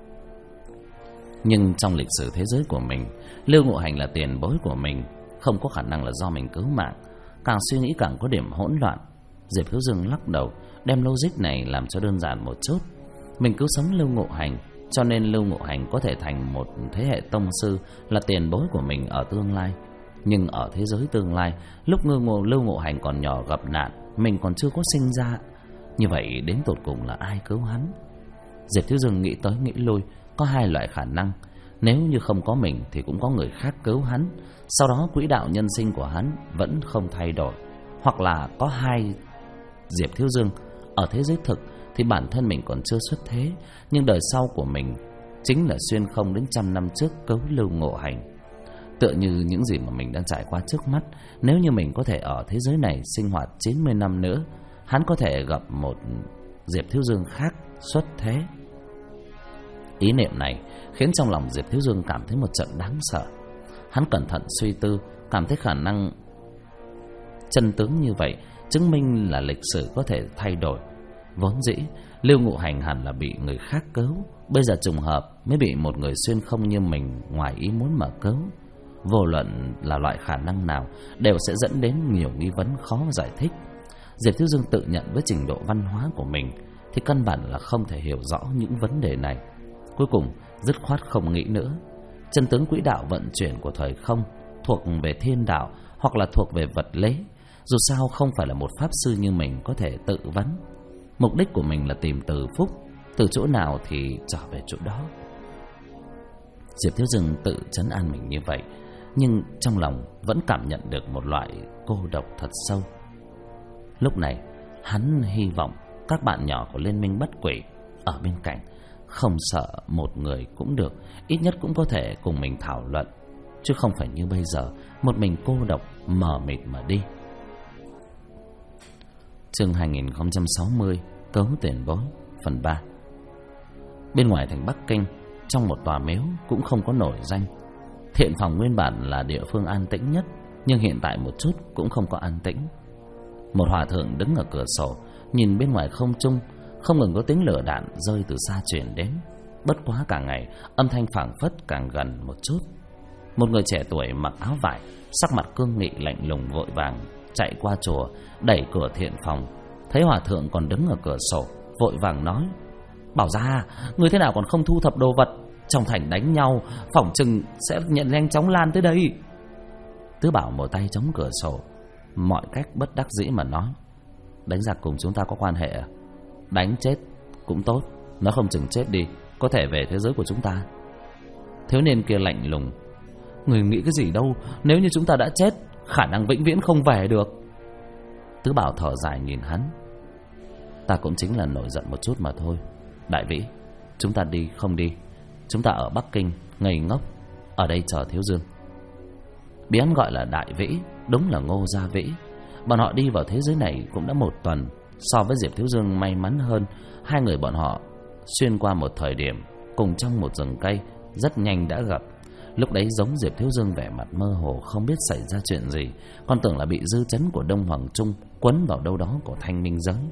Nhưng trong lịch sử thế giới của mình, Lưu Ngộ Hành là tiền bối của mình, không có khả năng là do mình cứu mạng. Càng suy nghĩ càng có điểm hỗn loạn. Diệp Thiếu Dương lắc đầu, đem logic này làm cho đơn giản một chút. Mình cứu sống Lưu Ngộ Hành, cho nên Lưu Ngộ Hành có thể thành một thế hệ tông sư, là tiền bối của mình ở tương lai. Nhưng ở thế giới tương lai, lúc Lưu Ngộ Hành còn nhỏ gặp nạn, mình còn chưa có sinh ra, như vậy đến tột cùng là ai cứu hắn? Diệp Thiếu Dương nghĩ tới nghĩ lui, có hai loại khả năng. Nếu như không có mình thì cũng có người khác cứu hắn, sau đó quỹ đạo nhân sinh của hắn vẫn không thay đổi. Hoặc là có hai Diệp Thiếu Dương. Ở thế giới thực thì bản thân mình còn chưa xuất thế, nhưng đời sau của mình chính là xuyên không đến 100 năm trước cứu Lưu Ngộ Hành. Tựa như những gì mà mình đang trải qua trước mắt, nếu như mình có thể ở thế giới này sinh hoạt 90 năm nữa, hắn có thể gặp một Diệp Thiếu Dương khác xuất thế. Ý niệm này khiến trong lòng Diệp Thiếu Dương cảm thấy một trận đáng sợ. Hắn cẩn thận suy tư, cảm thấy khả năng chân tướng như vậy chứng minh là lịch sử có thể thay đổi. Vốn dĩ Lưu Ngộ Hành hẳn là bị người khác cứu, bây giờ trùng hợp mới bị một người xuyên không như mình ngoài ý muốn mà cứu. Vô luận là loại khả năng nào đều sẽ dẫn đến nhiều nghi vấn khó giải thích. Diệp Thiếu Dương tự nhận với trình độ văn hóa của mình thì căn bản là không thể hiểu rõ những vấn đề này. Cuối cùng dứt khoát không nghĩ nữa. Chân tướng quỹ đạo vận chuyển của thời không thuộc về thiên đạo hoặc là thuộc về vật lý. Dù sao không phải là một pháp sư như mình có thể tự vấn. Mục đích của mình là tìm Từ Phúc, từ chỗ nào thì trở về chỗ đó. Diệp Thiếu Dương tự trấn an mình như vậy, nhưng trong lòng vẫn cảm nhận được một loại cô độc thật sâu. Lúc này hắn hy vọng các bạn nhỏ của Liên minh Bất Quỷ ở bên cạnh, không sợ một người cũng được, ít nhất cũng có thể cùng mình thảo luận, chứ không phải như bây giờ một mình cô độc mờ mịt mà đi. Chương 2060 Cấu Tiền Bối phần 3. Bên ngoài thành Bắc Kinh, trong một tòa miếu cũng không có nổi danh. Thiện phòng nguyên bản là địa phương an tĩnh nhất, nhưng hiện tại một chút cũng không có an tĩnh. Một hòa thượng đứng ở cửa sổ, nhìn bên ngoài không trung, không ngừng có tiếng lửa đạn rơi từ xa truyền đến. Bất quá cả ngày, âm thanh phảng phất càng gần một chút. Một người trẻ tuổi mặc áo vải, sắc mặt cương nghị lạnh lùng vội vàng chạy qua chùa, đẩy cửa thiện phòng. Thấy hòa thượng còn đứng ở cửa sổ, vội vàng nói: "Bảo ra, người thế nào còn không thu thập đồ vật? Trong thành đánh nhau, phỏng chừng sẽ nhanh chóng lan tới đây." Tứ Bảo một tay chống cửa sổ, mọi cách bất đắc dĩ mà nói: "Đánh giặc cùng chúng ta có quan hệ à? Đánh chết cũng tốt, nó không chừng chết đi, có thể về thế giới của chúng ta." Thiếu niên kia lạnh lùng: "Người nghĩ cái gì đâu, nếu như chúng ta đã chết, khả năng vĩnh viễn không về được." Tứ Bảo thở dài nhìn hắn: "Ta cũng chính là nổi giận một chút mà thôi. Đại Vĩ, chúng ta đi không đi? Chúng ta ở Bắc Kinh ngây ngốc ở đây chờ Thiếu Dương." Bí ẩn gọi là Đại Vĩ đúng là Ngô Gia Vĩ. Bọn họ đi vào thế giới này cũng đã 1 tuần. So với Diệp Thiếu Dương may mắn hơn, hai người bọn họ xuyên qua một thời điểm cùng trong một rừng cây, rất nhanh đã gặp. Lúc đấy giống Diệp Thiếu Dương vẻ mặt mơ hồ, không biết xảy ra chuyện gì, còn tưởng là bị dư chấn của Đông Hoàng Trung quấn vào đâu đó của Thanh Minh Giới.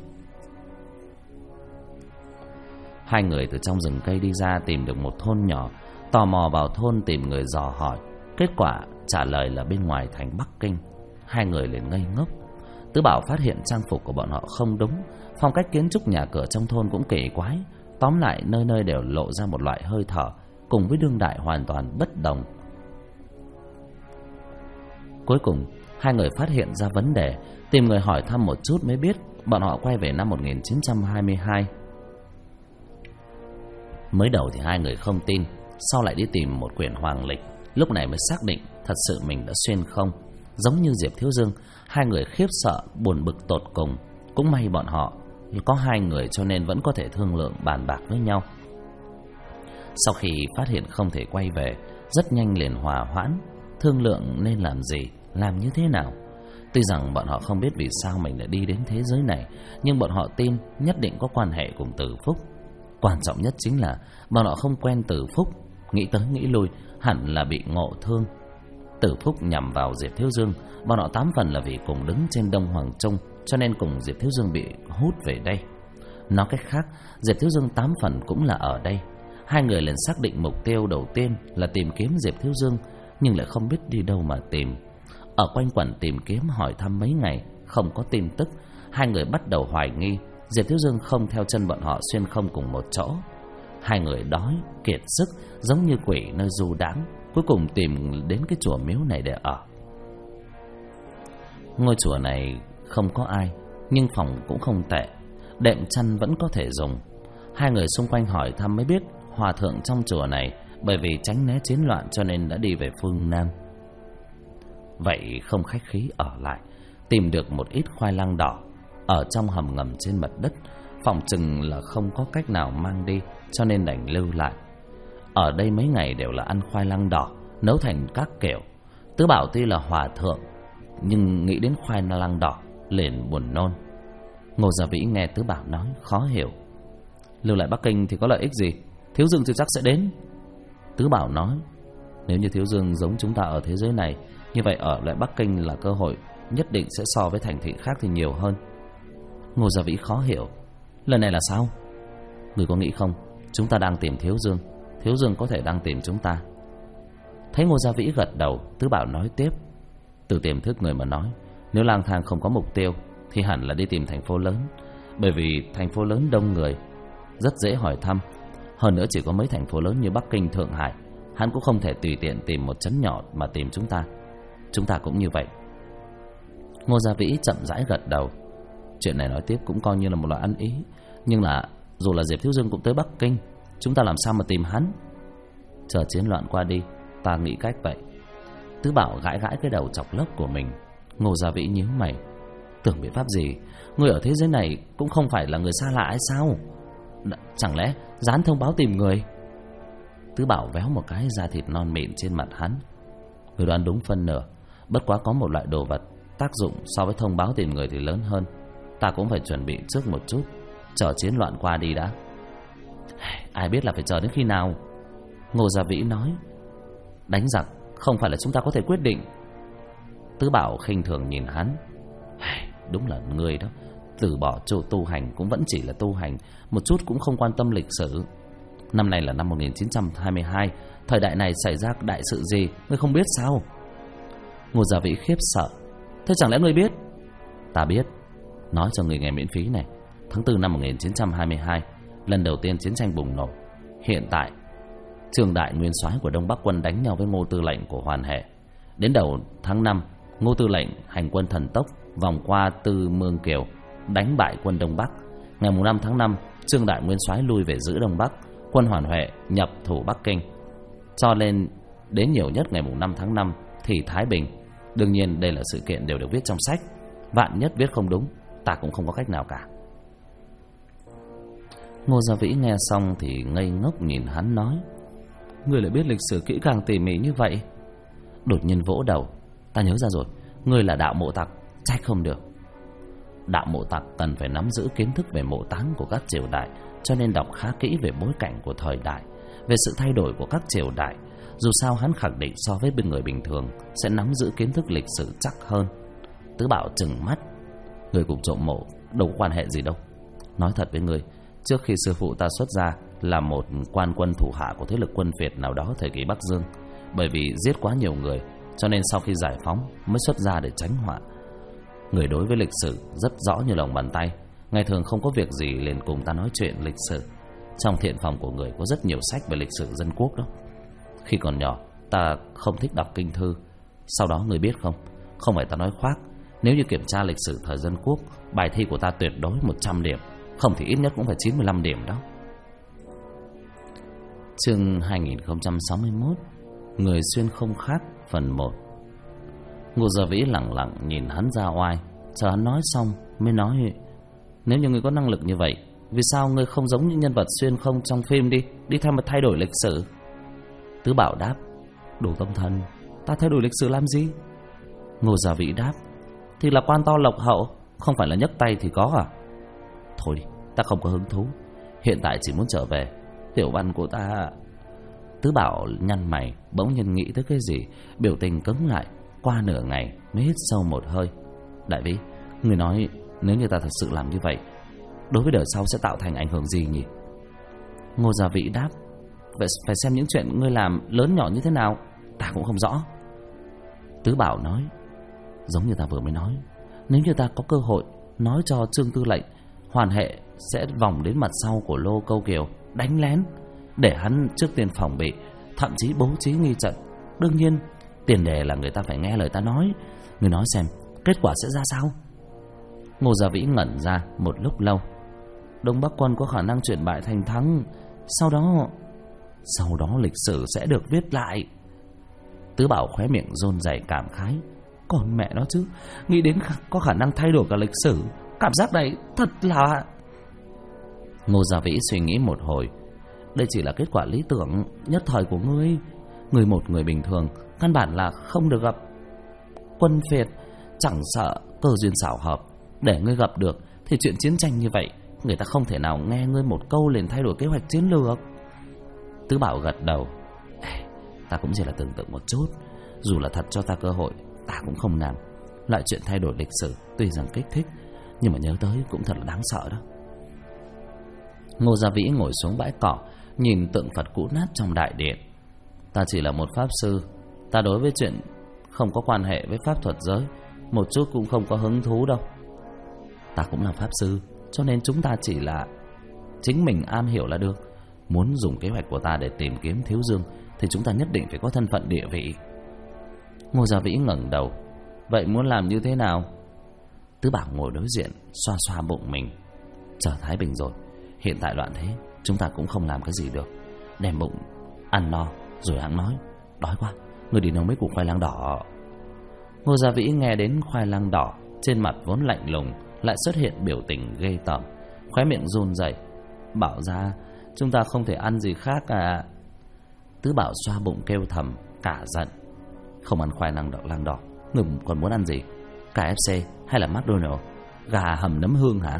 Hai người từ trong rừng cây đi ra, tìm được một thôn nhỏ, tò mò vào thôn tìm người dò hỏi. Kết quả trả lời là bên ngoài thành Bắc Kinh. Hai người liền ngây ngốc. Tứ Bảo phát hiện trang phục của bọn họ không đúng, phong cách kiến trúc nhà cửa trong thôn cũng kỳ quái. Tóm lại nơi nơi đều lộ ra một loại hơi thở cùng với đương đại hoàn toàn bất đồng. Cuối cùng hai người phát hiện ra vấn đề, tìm người hỏi thăm một chút mới biết bọn họ quay về năm 1922. Mới đầu thì hai người không tin, sau lại đi tìm một quyển hoàng lịch, lúc này mới xác định thật sự mình đã xuyên không. Giống như Diệp Thiếu Dương, hai người khiếp sợ buồn bực tột cùng. Cũng may bọn họ có hai người cho nên vẫn có thể thương lượng bàn bạc với nhau. Sau khi phát hiện không thể quay về, rất nhanh liền hòa hoãn, thương lượng nên làm gì, làm như thế nào. Tuy rằng bọn họ không biết vì sao mình đã đi đến thế giới này, nhưng bọn họ tin nhất định có quan hệ cùng Từ Phúc. Quan trọng nhất chính là bọn họ không quen Từ Phúc, nghĩ tới nghĩ lui hẳn là bị ngộ thương. Từ Phúc nhằm vào Diệp Thiếu Dương, bọn họ 8 phần là vì cùng đứng trên Đông Hoàng Trung, cho nên cùng Diệp Thiếu Dương bị hút về đây. Nói cách khác, Diệp Thiếu Dương 8 phần cũng là ở đây. Hai người liền xác định mục tiêu đầu tiên là tìm kiếm Diệp Thiếu Dương, nhưng lại không biết đi đâu mà tìm. Ở quanh quẩn tìm kiếm hỏi thăm mấy ngày, không có tin tức. Hai người bắt đầu hoài nghi Diệp Thiếu Dương không theo chân bọn họ xuyên không cùng một chỗ. Hai người đói, kiệt sức, giống như quỷ nơi du đãng, cuối cùng tìm đến cái chùa miếu này để ở. Ngôi chùa này không có ai, nhưng phòng cũng không tệ, đệm chăn vẫn có thể dùng. Hai người xung quanh hỏi thăm mới biết hòa thượng trong chùa này bởi vì tránh né chiến loạn cho nên đã đi về phương Nam. Vậy không khách khí ở lại, tìm được một ít khoai lang đỏ ở trong hầm ngầm trên mặt đất, phòng chừng là không có cách nào mang đi, cho nên đành lưu lại. Ở đây mấy ngày đều là ăn khoai lang đỏ nấu thành các kiểu. Tứ Bảo tuy là hòa thượng nhưng nghĩ đến khoai lang đỏ liền buồn nôn. Ngô Gia Vĩ nghe Tứ Bảo nói khó hiểu. Lưu lại Bắc Kinh thì có lợi ích gì? Thiếu Dương chưa chắc sẽ đến. Tứ Bảo nói, nếu như Thiếu Dương giống chúng ta ở thế giới này, như vậy ở lại Bắc Kinh là cơ hội nhất định sẽ so với thành thị khác thì nhiều hơn. Ngô Gia Vĩ khó hiểu, lần này là sao? Người có nghĩ không, chúng ta đang tìm Thiếu Dương, Thiếu Dương có thể đang tìm chúng ta. Thấy Ngô Gia Vĩ gật đầu, Tứ Bảo nói tiếp, từ tiềm thức người mà nói, nếu lang thang không có mục tiêu thì hẳn là đi tìm thành phố lớn, bởi vì thành phố lớn đông người, rất dễ hỏi thăm. Hơn nữa chỉ có mấy thành phố lớn như Bắc Kinh, Thượng Hải, hắn cũng không thể tùy tiện tìm một trấn nhỏ mà tìm chúng ta. Chúng ta cũng như vậy. Ngô Gia Vĩ chậm rãi gật đầu. Chuyện này nói tiếp cũng coi như là một loại ăn ý, nhưng là dù là Diệp Thiếu Dương cũng tới Bắc Kinh, chúng ta làm sao mà tìm hắn? Chờ chiến loạn qua đi, ta nghĩ cách vậy. Tứ Bảo gãi gãi cái đầu chọc lốc của mình. Ngô Gia Vĩ nhíu mày, tưởng biện pháp gì? Người ở thế giới này cũng không phải là người xa lạ hay sao? Chẳng lẽ dán thông báo tìm người? Tứ Bảo véo một cái da thịt non mịn trên mặt hắn. Người đoán đúng phân nửa, bất quá có một loại đồ vật tác dụng so với thông báo tìm người thì lớn hơn. Ta cũng phải chuẩn bị trước một chút, chờ chiến loạn qua đi đã. Ai biết là phải chờ đến khi nào? Ngô Gia Vĩ nói, đánh giặc không phải là chúng ta có thể quyết định. Tứ Bảo khinh thường nhìn hắn. Đúng là người đó, từ bỏ chỗ tu hành cũng vẫn chỉ là tu hành, một chút cũng không quan tâm lịch sử. Năm nay là năm 1922, thời đại này xảy ra đại sự gì, ngươi không biết sao? Ngô Gia Vĩ khiếp sợ. Thế chẳng lẽ ngươi biết? Ta biết. Nói cho người nghe miễn phí này. Tháng 4 năm 1922, lần đầu tiên chiến tranh bùng nổ. Hiện tại, Trương Đại nguyên soái của Đông Bắc quân đánh nhau với Ngô Tư lệnh của Hoàn Hệ. Đến đầu tháng 5, Ngô Tư lệnh hành quân thần tốc vòng qua Tư Mương Kiều, đánh bại quân Đông Bắc. Ngày 5 tháng 5, Trương Đại nguyên soái lui về giữ Đông Bắc, quân Hoàn Huệ nhập thủ Bắc Kinh. Cho nên đến nhiều nhất ngày 5 tháng 5 thì thái bình. Đương nhiên đây là sự kiện đều được viết trong sách, vạn nhất viết không đúng, ta cũng không có cách nào cả. Ngô Gia Vĩ nghe xong thì ngây ngốc nhìn hắn nói, ngươi lại biết lịch sử kỹ càng tỉ mỉ như vậy? Đột nhiên vỗ đầu, ta nhớ ra rồi, ngươi là đạo mộ tặc, trách không được. Đạo mộ tặc cần phải nắm giữ kiến thức về mộ táng của các triều đại, cho nên đọc khá kỹ về bối cảnh của thời đại, về sự thay đổi của các triều đại. Dù sao hắn khẳng định so với bên người bình thường sẽ nắm giữ kiến thức lịch sử chắc hơn. Tứ Bảo trừng mắt, người cùng trộm mộ đâu có quan hệ gì đâu. Nói thật với người, trước khi sư phụ ta xuất gia là một quan quân thủ hạ của thế lực quân Việt nào đó thời kỳ Bắc Dương, bởi vì giết quá nhiều người cho nên sau khi giải phóng mới xuất gia để tránh họa. Người đối với lịch sử rất rõ như lòng bàn tay, ngày thường không có việc gì liền cùng ta nói chuyện lịch sử. Trong thiện phòng của người có rất nhiều sách về lịch sử dân quốc đó. Khi còn nhỏ ta không thích đọc kinh thư. Sau đó người biết không, không phải ta nói khoác, nếu như kiểm tra lịch sử thời dân quốc, bài thi của ta tuyệt đối 100 điểm, không thì ít nhất cũng phải 95 điểm đó. Chương 2061, Người xuyên không khác, phần 1. Ngô Gia Vĩ lặng lặng nhìn hắn ra oai, chờ hắn nói xong mới nói, nếu như người có năng lực như vậy, vì sao ngươi không giống những nhân vật xuyên không trong phim đi theo một thay đổi lịch sử? Tứ Bảo đáp, đồ tâm thần, ta thay đổi lịch sử làm gì? Ngô Gia Vĩ đáp, thì là quan to lộc hậu, không phải là nhấc tay thì có à? Thôi đi, ta không có hứng thú, hiện tại chỉ muốn trở về. Tiểu văn của ta... Tứ Bảo nhăn mày, bỗng nhiên nghĩ tới cái gì, biểu tình cứng lại. Qua nửa ngày mới hít sâu một hơi. Đại Vĩ, người nói nếu như ta thật sự làm như vậy, đối với đời sau sẽ tạo thành ảnh hưởng gì nhỉ? Ngô Gia Vĩ đáp, vậy phải xem những chuyện ngươi làm lớn nhỏ như thế nào, ta cũng không rõ. Tứ Bảo nói, giống như ta vừa mới nói, nếu như ta có cơ hội nói cho Trương Tư lệnh Hoàn Hệ sẽ vòng đến mặt sau của Lô Câu Kiều đánh lén, để hắn trước tiên phòng bị, thậm chí bố trí nghi trận. Đương nhiên tiền đề là người ta phải nghe lời ta nói. Người nói xem kết quả sẽ ra sao? Ngô Gia Vĩ ngẩn ra một lúc lâu. Đông Bắc quân có khả năng chuyển bại thành thắng, sau đó sau đó lịch sử sẽ được viết lại. Tứ Bảo khóe miệng run rẩy cảm khái. Còn mẹ nó chứ, nghĩ đến có khả năng thay đổi cả lịch sử, cảm giác này thật là... Ngô Gia Vĩ suy nghĩ một hồi. Đây chỉ là kết quả lý tưởng nhất thời của ngươi. Ngươi một người bình thường căn bản là không được gặp quân phiệt, chẳng sợ cơ duyên xảo hợp. Để ngươi gặp được thì chuyện chiến tranh như vậy, người ta không thể nào nghe ngươi một câu liền thay đổi kế hoạch chiến lược. Tứ Bảo gật đầu. Ta cũng chỉ là tưởng tượng một chút. Dù là thật cho ta cơ hội, ta cũng không làm. Loại chuyện thay đổi lịch sử tuy rằng kích thích, nhưng mà nhớ tới cũng thật là đáng sợ đó. Ngô Gia Vĩ ngồi xuống bãi cỏ, nhìn tượng Phật cũ nát trong đại điện. Ta chỉ là một pháp sư. Ta đối với chuyện không có quan hệ với pháp thuật giới một chút cũng không có hứng thú đâu. Ta cũng là pháp sư, cho nên chúng ta chỉ là chính mình am hiểu là được. Muốn dùng kế hoạch của ta để tìm kiếm Thiếu Dương thì chúng ta nhất định phải có thân phận địa vị. Ngô Gia Vĩ ngẩng đầu. Vậy muốn làm như thế nào? Tứ Bảo ngồi đối diện, xoa xoa bụng mình. Chờ thái bình rồi, hiện tại loạn thế, chúng ta cũng không làm cái gì được. Đem bụng ăn no rồi hãng nói. Đói quá, người đi nấu mấy củ khoai lang đỏ. Ngô Gia Vĩ nghe đến khoai lang đỏ, trên mặt vốn lạnh lùng lại xuất hiện biểu tình ghê tởm, khóe miệng run rẩy. Bảo ra chúng ta không thể ăn gì khác à? Tứ Bảo xoa bụng kêu thầm, cả giận. Không ăn khoai lang đỏ, người còn muốn ăn gì? KFC hay là McDonald's? Gà hầm nấm hương hả?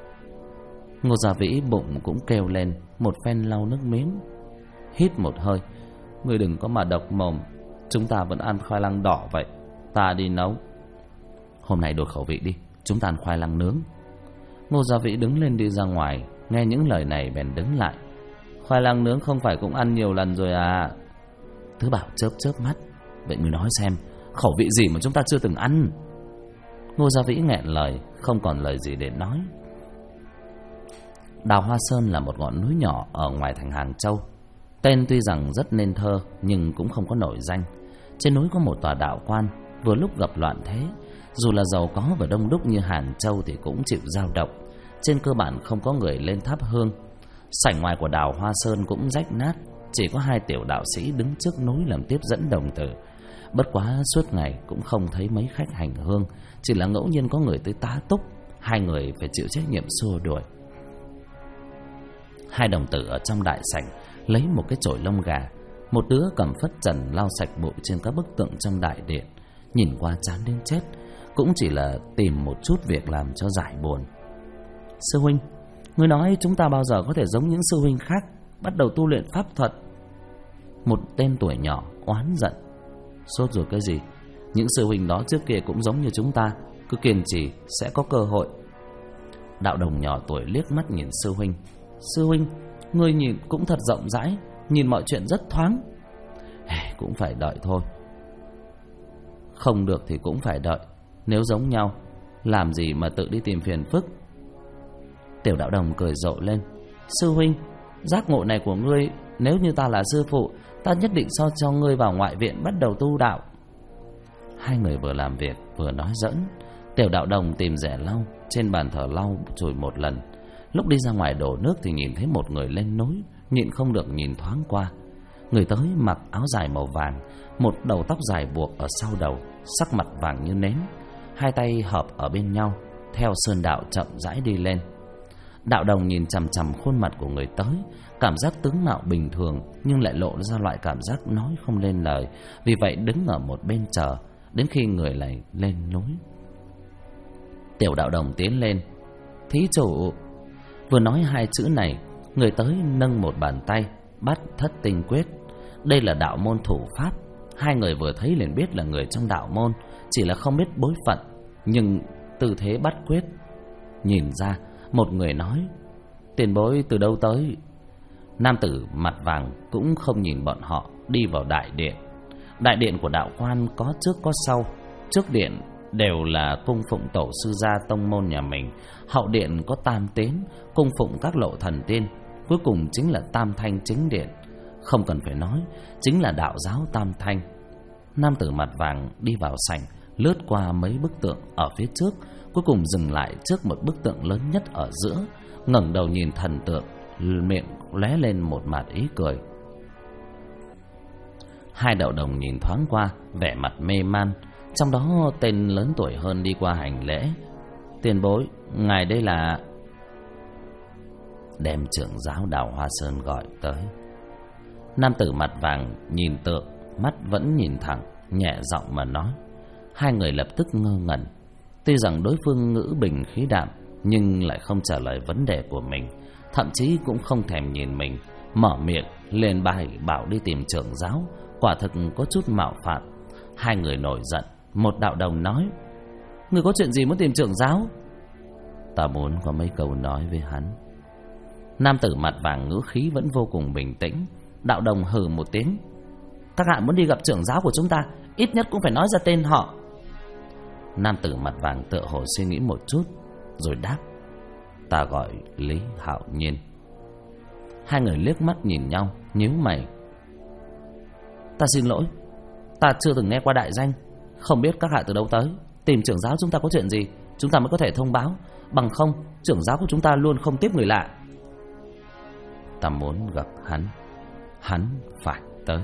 Ngô Gia Vĩ bụng cũng kêu lên, một phen lau nước miếng. Hít một hơi. Ngươi đừng có mà độc mồm, chúng ta vẫn ăn khoai lang đỏ vậy. Ta đi nấu. Hôm nay đổi khẩu vị đi, chúng ta ăn khoai lang nướng. Ngô Gia Vĩ đứng lên đi ra ngoài, nghe những lời này bèn đứng lại. Khoai lang nướng không phải cũng ăn nhiều lần rồi à? Tứ Bảo chớp chớp mắt. Vậy ngươi nói xem, khẩu vị gì mà chúng ta chưa từng ăn? Ngô Gia Vĩ nghẹn lời, không còn lời gì để nói. Đào Hoa Sơn là một ngọn núi nhỏ ở ngoài thành Hàng Châu. Tên tuy rằng rất nên thơ, nhưng cũng không có nổi danh. Trên núi có một tòa đạo quan, vừa lúc gặp loạn thế. Dù là giàu có và đông đúc như Hàng Châu thì cũng chịu dao động. Trên cơ bản không có người lên thắp hương. Sảnh ngoài của Đào Hoa Sơn cũng rách nát, chỉ có 2 tiểu đạo sĩ đứng trước núi làm tiếp dẫn đồng tử. Bất quá suốt ngày cũng không thấy mấy khách hành hương, chỉ là ngẫu nhiên có người tới tá túc. 2 người phải chịu trách nhiệm xua đuổi. 2 đồng tử ở trong đại sảnh lấy một cái chổi lông gà. Một đứa cầm phất trần lau sạch bụi trên các bức tượng trong đại điện, nhìn qua chán đến chết, cũng chỉ là tìm một chút việc làm cho giải buồn. Sư huynh, ngươi nói chúng ta bao giờ có thể giống những sư huynh khác, bắt đầu tu luyện pháp thuật? Một tên tuổi nhỏ oán giận. Sốt rồi cái gì? Những sư huynh đó trước kia cũng giống như chúng ta, cứ kiên trì sẽ có cơ hội. Đạo đồng nhỏ tuổi liếc mắt nhìn sư huynh. Sư huynh, ngươi nhìn cũng thật rộng rãi, nhìn mọi chuyện rất thoáng. Cũng phải đợi thôi. Không được thì cũng phải đợi. Nếu giống nhau, làm gì mà tự đi tìm phiền phức? Tiểu đạo đồng cười rộ lên. Sư huynh, giác ngộ này của ngươi, nếu như ta là sư phụ, ta nhất định cho ngươi vào ngoại viện bắt đầu tu đạo. 2 người vừa làm việc vừa nói giỡn. Tiểu đạo đồng tìm rẻ lau, trên bàn thờ lau chùi một lần. Lúc đi ra ngoài đổ nước thì nhìn thấy một người lên núi, nhịn không được nhìn thoáng qua. Người tới mặc áo dài màu vàng, một đầu tóc dài buộc ở sau đầu, sắc mặt vàng như nến, 2 tay hợp ở bên nhau, theo sơn đạo chậm rãi đi lên. Đạo đồng nhìn chằm chằm khuôn mặt của người tới, cảm giác tướng mạo bình thường nhưng lại lộ ra loại cảm giác nói không lên lời, vì vậy đứng ở một bên chờ đến khi người này lên núi. Tiểu đạo đồng tiến lên. Thí chủ. Vừa nói 2 chữ này, người tới nâng một bàn tay bắt Thất Tinh Quyết. Đây là đạo môn thủ pháp. 2 người vừa thấy liền biết là người trong đạo môn, chỉ là không biết bối phận, nhưng tư thế bắt quyết nhìn ra. Một người nói: tiền bối từ đâu tới? Nam tử mặt vàng cũng không nhìn bọn họ, đi vào đại điện. Đại điện của đạo quan có trước có sau. Trước điện đều là cung phụng tổ sư gia tông môn nhà mình, hậu điện có tam tiến, cung phụng các lộ thần tiên, cuối cùng chính là tam thanh chính điện. Không cần phải nói, chính là đạo giáo tam thanh. Nam tử mặt vàng đi vào sảnh, lướt qua mấy bức tượng ở phía trước, cuối cùng dừng lại trước một bức tượng lớn nhất ở giữa, ngẩng đầu nhìn thần tượng, miệng lóe lên một mạt ý cười. Hai đạo đồng nhìn thoáng qua, vẻ mặt mê man. Trong đó tên lớn tuổi hơn đi qua hành lễ. Tiền bối, ngài đây là... Đem trưởng giáo Đào Hoa Sơn gọi tới. Nam tử mặt vàng nhìn tượng, mắt vẫn nhìn thẳng, nhẹ giọng mà nói. Hai người lập tức ngơ ngẩn. Tuy rằng đối phương ngữ bình khí đạm, nhưng lại không trả lời vấn đề của mình, thậm chí cũng không thèm nhìn mình. Mở miệng lên bài bảo đi tìm trưởng giáo, quả thực có chút mạo phạm. Hai người nổi giận. Một đạo đồng nói: người có chuyện gì muốn tìm trưởng giáo? Ta muốn có mấy câu nói với hắn. Nam tử mặt vàng ngữ khí vẫn vô cùng bình tĩnh. Đạo đồng hừ một tiếng: các hạ muốn đi gặp trưởng giáo của chúng ta, ít nhất cũng phải nói ra tên họ. Nam tử mặt vàng tựa hồ suy nghĩ một chút rồi đáp: ta gọi Lý Hạo Nhiên. Hai người liếc mắt nhìn nhau, nhíu mày. Ta xin lỗi, ta chưa từng nghe qua đại danh, không biết các hạ từ đâu tới. Tìm trưởng giáo chúng ta có chuyện gì, chúng ta mới có thể thông báo, bằng không trưởng giáo của chúng ta luôn không tiếp người lạ. Ta muốn gặp hắn phải tới.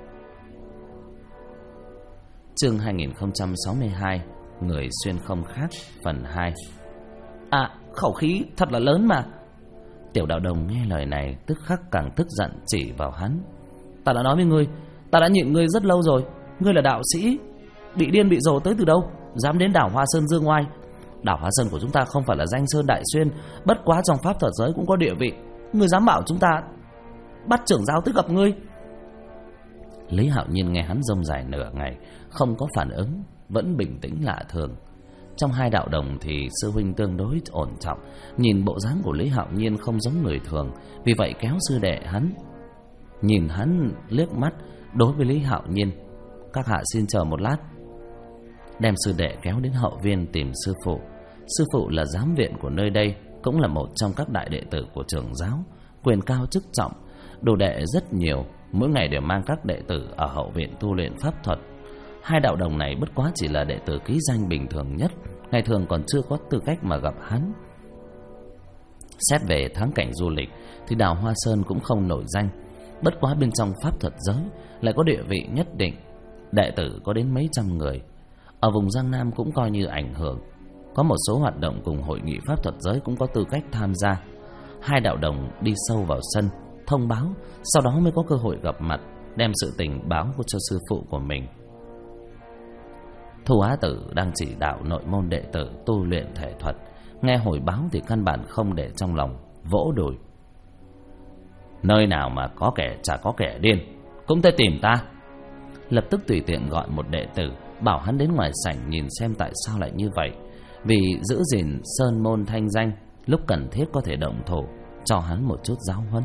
Chương 2062, Người xuyên không khác, phần 2. À, khẩu khí thật là lớn mà. Tiểu đạo đồng nghe lời này tức khắc càng tức giận, chỉ vào hắn. Ta đã nói với ngươi, ta đã nhịn ngươi rất lâu rồi. Ngươi là đạo sĩ, bị điên bị rồ tới từ đâu, dám đến đảo Hoa Sơn dương ngoai. Đảo Hoa Sơn của chúng ta không phải là danh sơn đại xuyên, bất quá trong pháp thuật giới cũng có địa vị. Ngươi dám bảo chúng ta bắt trưởng giáo tới gặp ngươi? Lý Hạo Nhiên nghe hắn rông dài nửa ngày, không có phản ứng, vẫn bình tĩnh lạ thường. Trong hai đạo đồng thì sư huynh tương đối ổn trọng, nhìn bộ dáng của Lý Hạo Nhiên không giống người thường, vì vậy kéo sư đệ hắn. Nhìn hắn liếc mắt, đối với Lý Hạo Nhiên: các hạ xin chờ một lát. Đem sư đệ kéo đến hậu viên tìm sư phụ. Sư phụ là giám viện của nơi đây, cũng là một trong các đại đệ tử của trưởng giáo, quyền cao chức trọng, đồ đệ rất nhiều, mỗi ngày đều mang các đệ tử ở hậu viện tu luyện pháp thuật. Hai đạo đồng này bất quá chỉ là đệ tử ký danh bình thường nhất, ngày thường còn chưa có tư cách mà gặp hắn. Xét về thắng cảnh du lịch thì đảo Hoa Sơn cũng không nổi danh, bất quá bên trong pháp thuật giới lại có địa vị nhất định, đệ tử có đến mấy trăm người. Ở vùng Giang Nam cũng coi như ảnh hưởng, có một số hoạt động cùng hội nghị pháp thuật giới cũng có tư cách tham gia. Hai đạo đồng đi sâu vào sân, thông báo, sau đó mới có cơ hội gặp mặt, đem sự tình báo cho sư phụ của mình. Thu Á Tử đang chỉ đạo nội môn đệ tử tu luyện thể thuật, nghe hồi báo thì căn bản không để trong lòng, vỗ đùi: nơi nào mà có kẻ chả có kẻ điên, cũng tới tìm ta. Lập tức tùy tiện gọi một đệ tử, bảo hắn đến ngoài sảnh nhìn xem tại sao lại như vậy, vì giữ gìn sơn môn thanh danh, lúc cần thiết có thể động thủ, cho hắn một chút giáo huấn.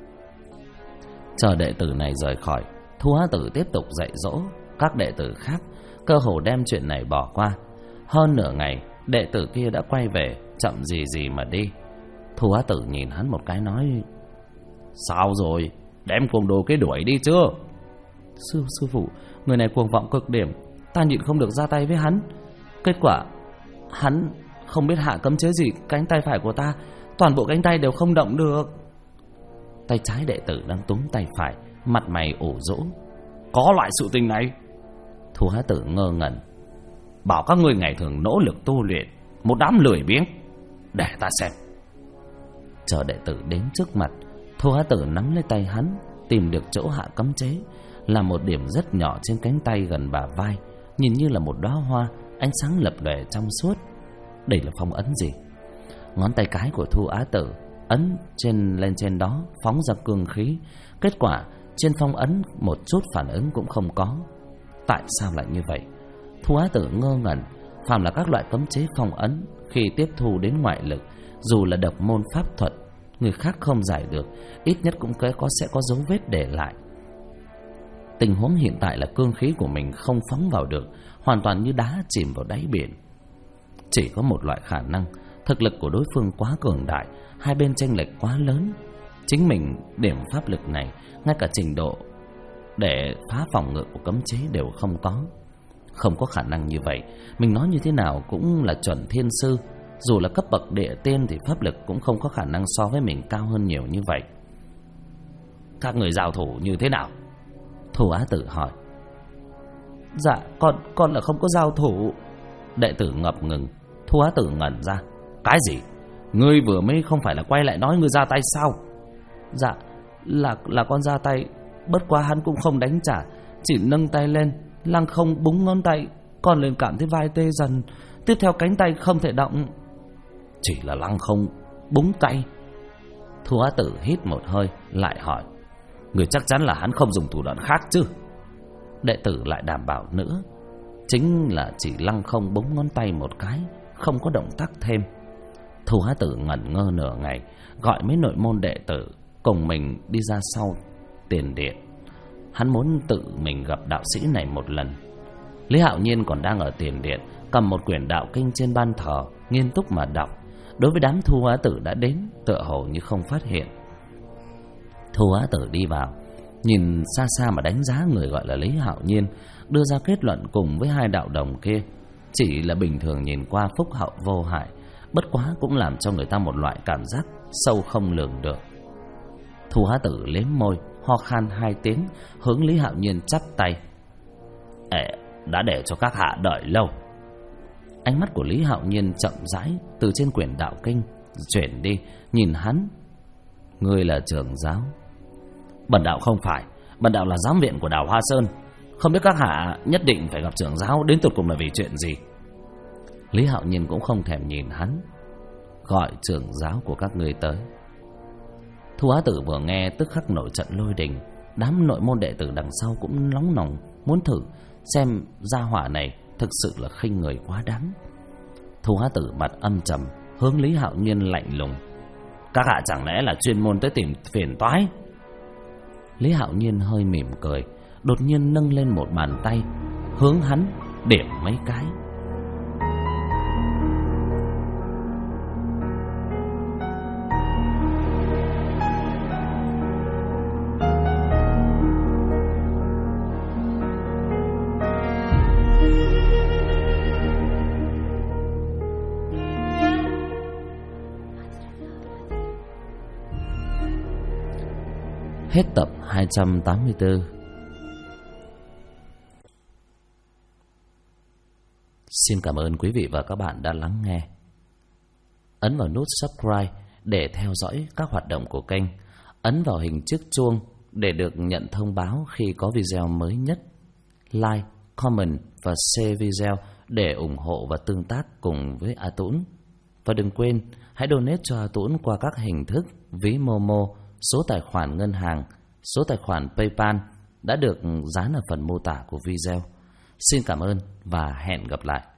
Chờ đệ tử này rời khỏi, Thu Á Tử tiếp tục dạy dỗ các đệ tử khác, cơ hồ đem chuyện này bỏ qua. Hơn nửa ngày, đệ tử kia đã quay về, chậm gì gì mà đi. Thu Á Tử nhìn hắn một cái nói: sao rồi, đem cuồng đồ kia đuổi đi chưa? Sư phụ, người này cuồng vọng cực điểm, ta nhịn không được ra tay với hắn. Kết quả hắn không biết hạ cấm chế gì cánh tay phải của ta, toàn bộ cánh tay đều không động được. Tay trái đệ tử đang túm tay phải, mặt mày ủ rũ: có loại sự tình này? Thu Á Tử ngơ ngẩn: bảo các ngươi ngày thường nỗ lực tu luyện, một đám lười biếng, để ta xem. Chờ đệ tử đến trước mặt, Thu Á Tử nắm lấy tay hắn, tìm được chỗ hạ cấm chế, là một điểm rất nhỏ trên cánh tay gần bả vai, nhìn như là một đóa hoa, ánh sáng lập lòe trong suốt. Đây là phong ấn gì? Ngón tay cái của Thu Á Tử ấn lên trên đó, phóng ra cương khí. Kết quả trên phong ấn một chút phản ứng cũng không có. Tại sao lại như vậy? Thu Á Tử ngơ ngẩn. Phàm là các loại cấm chế phong ấn, khi tiếp thu đến ngoại lực, dù là độc môn pháp thuật, người khác không giải được, ít nhất cũng sẽ có dấu vết để lại. Tình huống hiện tại là cương khí của mình không phóng vào được, hoàn toàn như đá chìm vào đáy biển. Chỉ có một loại khả năng, thực lực của đối phương quá cường đại, hai bên chênh lệch quá lớn. Chính mình điểm pháp lực này, ngay cả trình độ để phá phòng ngự của cấm chế đều không có. Không có khả năng như vậy, mình nói như thế nào cũng là chuẩn thiên sư, dù là cấp bậc địa tiên thì pháp lực cũng không có khả năng so với mình cao hơn nhiều như vậy. Các người giao thủ như thế nào? Thu Á Tử hỏi. Dạ con là không có giao thủ. Đệ tử ngập ngừng. Thu Á Tử ngẩn ra. Cái gì? Ngươi vừa mới không phải là quay lại nói ngươi ra tay sao? Dạ là con ra tay, bất quá hắn cũng không đánh trả, chỉ nâng tay lên, lăng không búng ngón tay, con liền cảm thấy vai tê dần, tiếp theo cánh tay không thể động. Chỉ là lăng không búng tay? Thu Á Tử hít một hơi lại hỏi. Người chắc chắn là hắn không dùng thủ đoạn khác chứ? Đệ tử lại đảm bảo nữa. Chính là chỉ lăng không búng ngón tay một cái, không có động tác thêm. Thu Á Tử ngẩn ngơ nửa ngày, gọi mấy nội môn đệ tử cùng mình đi ra sau tiền điện. Hắn muốn tự mình gặp đạo sĩ này một lần. Lý Hạo Nhiên còn đang ở tiền điện, cầm một quyển đạo kinh trên ban thờ, nghiêm túc mà đọc. Đối với đám Thu Á Tử đã đến, tựa hồ như không phát hiện. Thu Á Tử đi vào, nhìn xa xa mà đánh giá người gọi là Lý Hạo Nhiên, đưa ra kết luận cùng với hai đạo đồng kia. Chỉ là bình thường nhìn qua phúc hậu vô hại, bất quá cũng làm cho người ta một loại cảm giác sâu không lường được. Thu Á Tử liếm môi, ho khan hai tiếng, hướng Lý Hạo Nhiên chắp tay. Đã để cho các hạ đợi lâu. Ánh mắt của Lý Hạo Nhiên chậm rãi từ trên quyển đạo kinh chuyển đi, nhìn hắn. Ngươi là trưởng giáo? Bần đạo không phải, bần đạo là giám viện của đảo Hoa Sơn. Không biết các hạ nhất định phải gặp trưởng giáo đến tột cùng là vì chuyện gì? Lý Hạo Nhiên cũng không thèm nhìn hắn. Gọi trưởng giáo của các ngươi tới. Thu Á Tử vừa nghe tức khắc nổi trận lôi đình. Đám nội môn đệ tử đằng sau cũng nóng lòng muốn thử xem gia hỏa này thực sự là khinh người quá đáng. Thu Á Tử mặt âm trầm, hướng Lý Hạo Nhiên lạnh lùng. Các hạ chẳng lẽ là chuyên môn tới tìm phiền toái? Lý Hạo Nhiên hơi mỉm cười, đột nhiên nâng lên một bàn tay, hướng hắn điểm mấy cái. Hết tập 284. Xin cảm ơn quý vị và các bạn đã lắng nghe. Ấn vào nút subscribe để theo dõi các hoạt động của kênh. Ấn vào hình chiếc chuông để được nhận thông báo khi có video mới nhất. Like, comment và share video để ủng hộ và tương tác cùng với A Tũng. Và đừng quên hãy donate cho A Tũng qua các hình thức ví Momo, số tài khoản ngân hàng, số tài khoản PayPal đã được dán ở phần mô tả của video. Xin cảm ơn và hẹn gặp lại.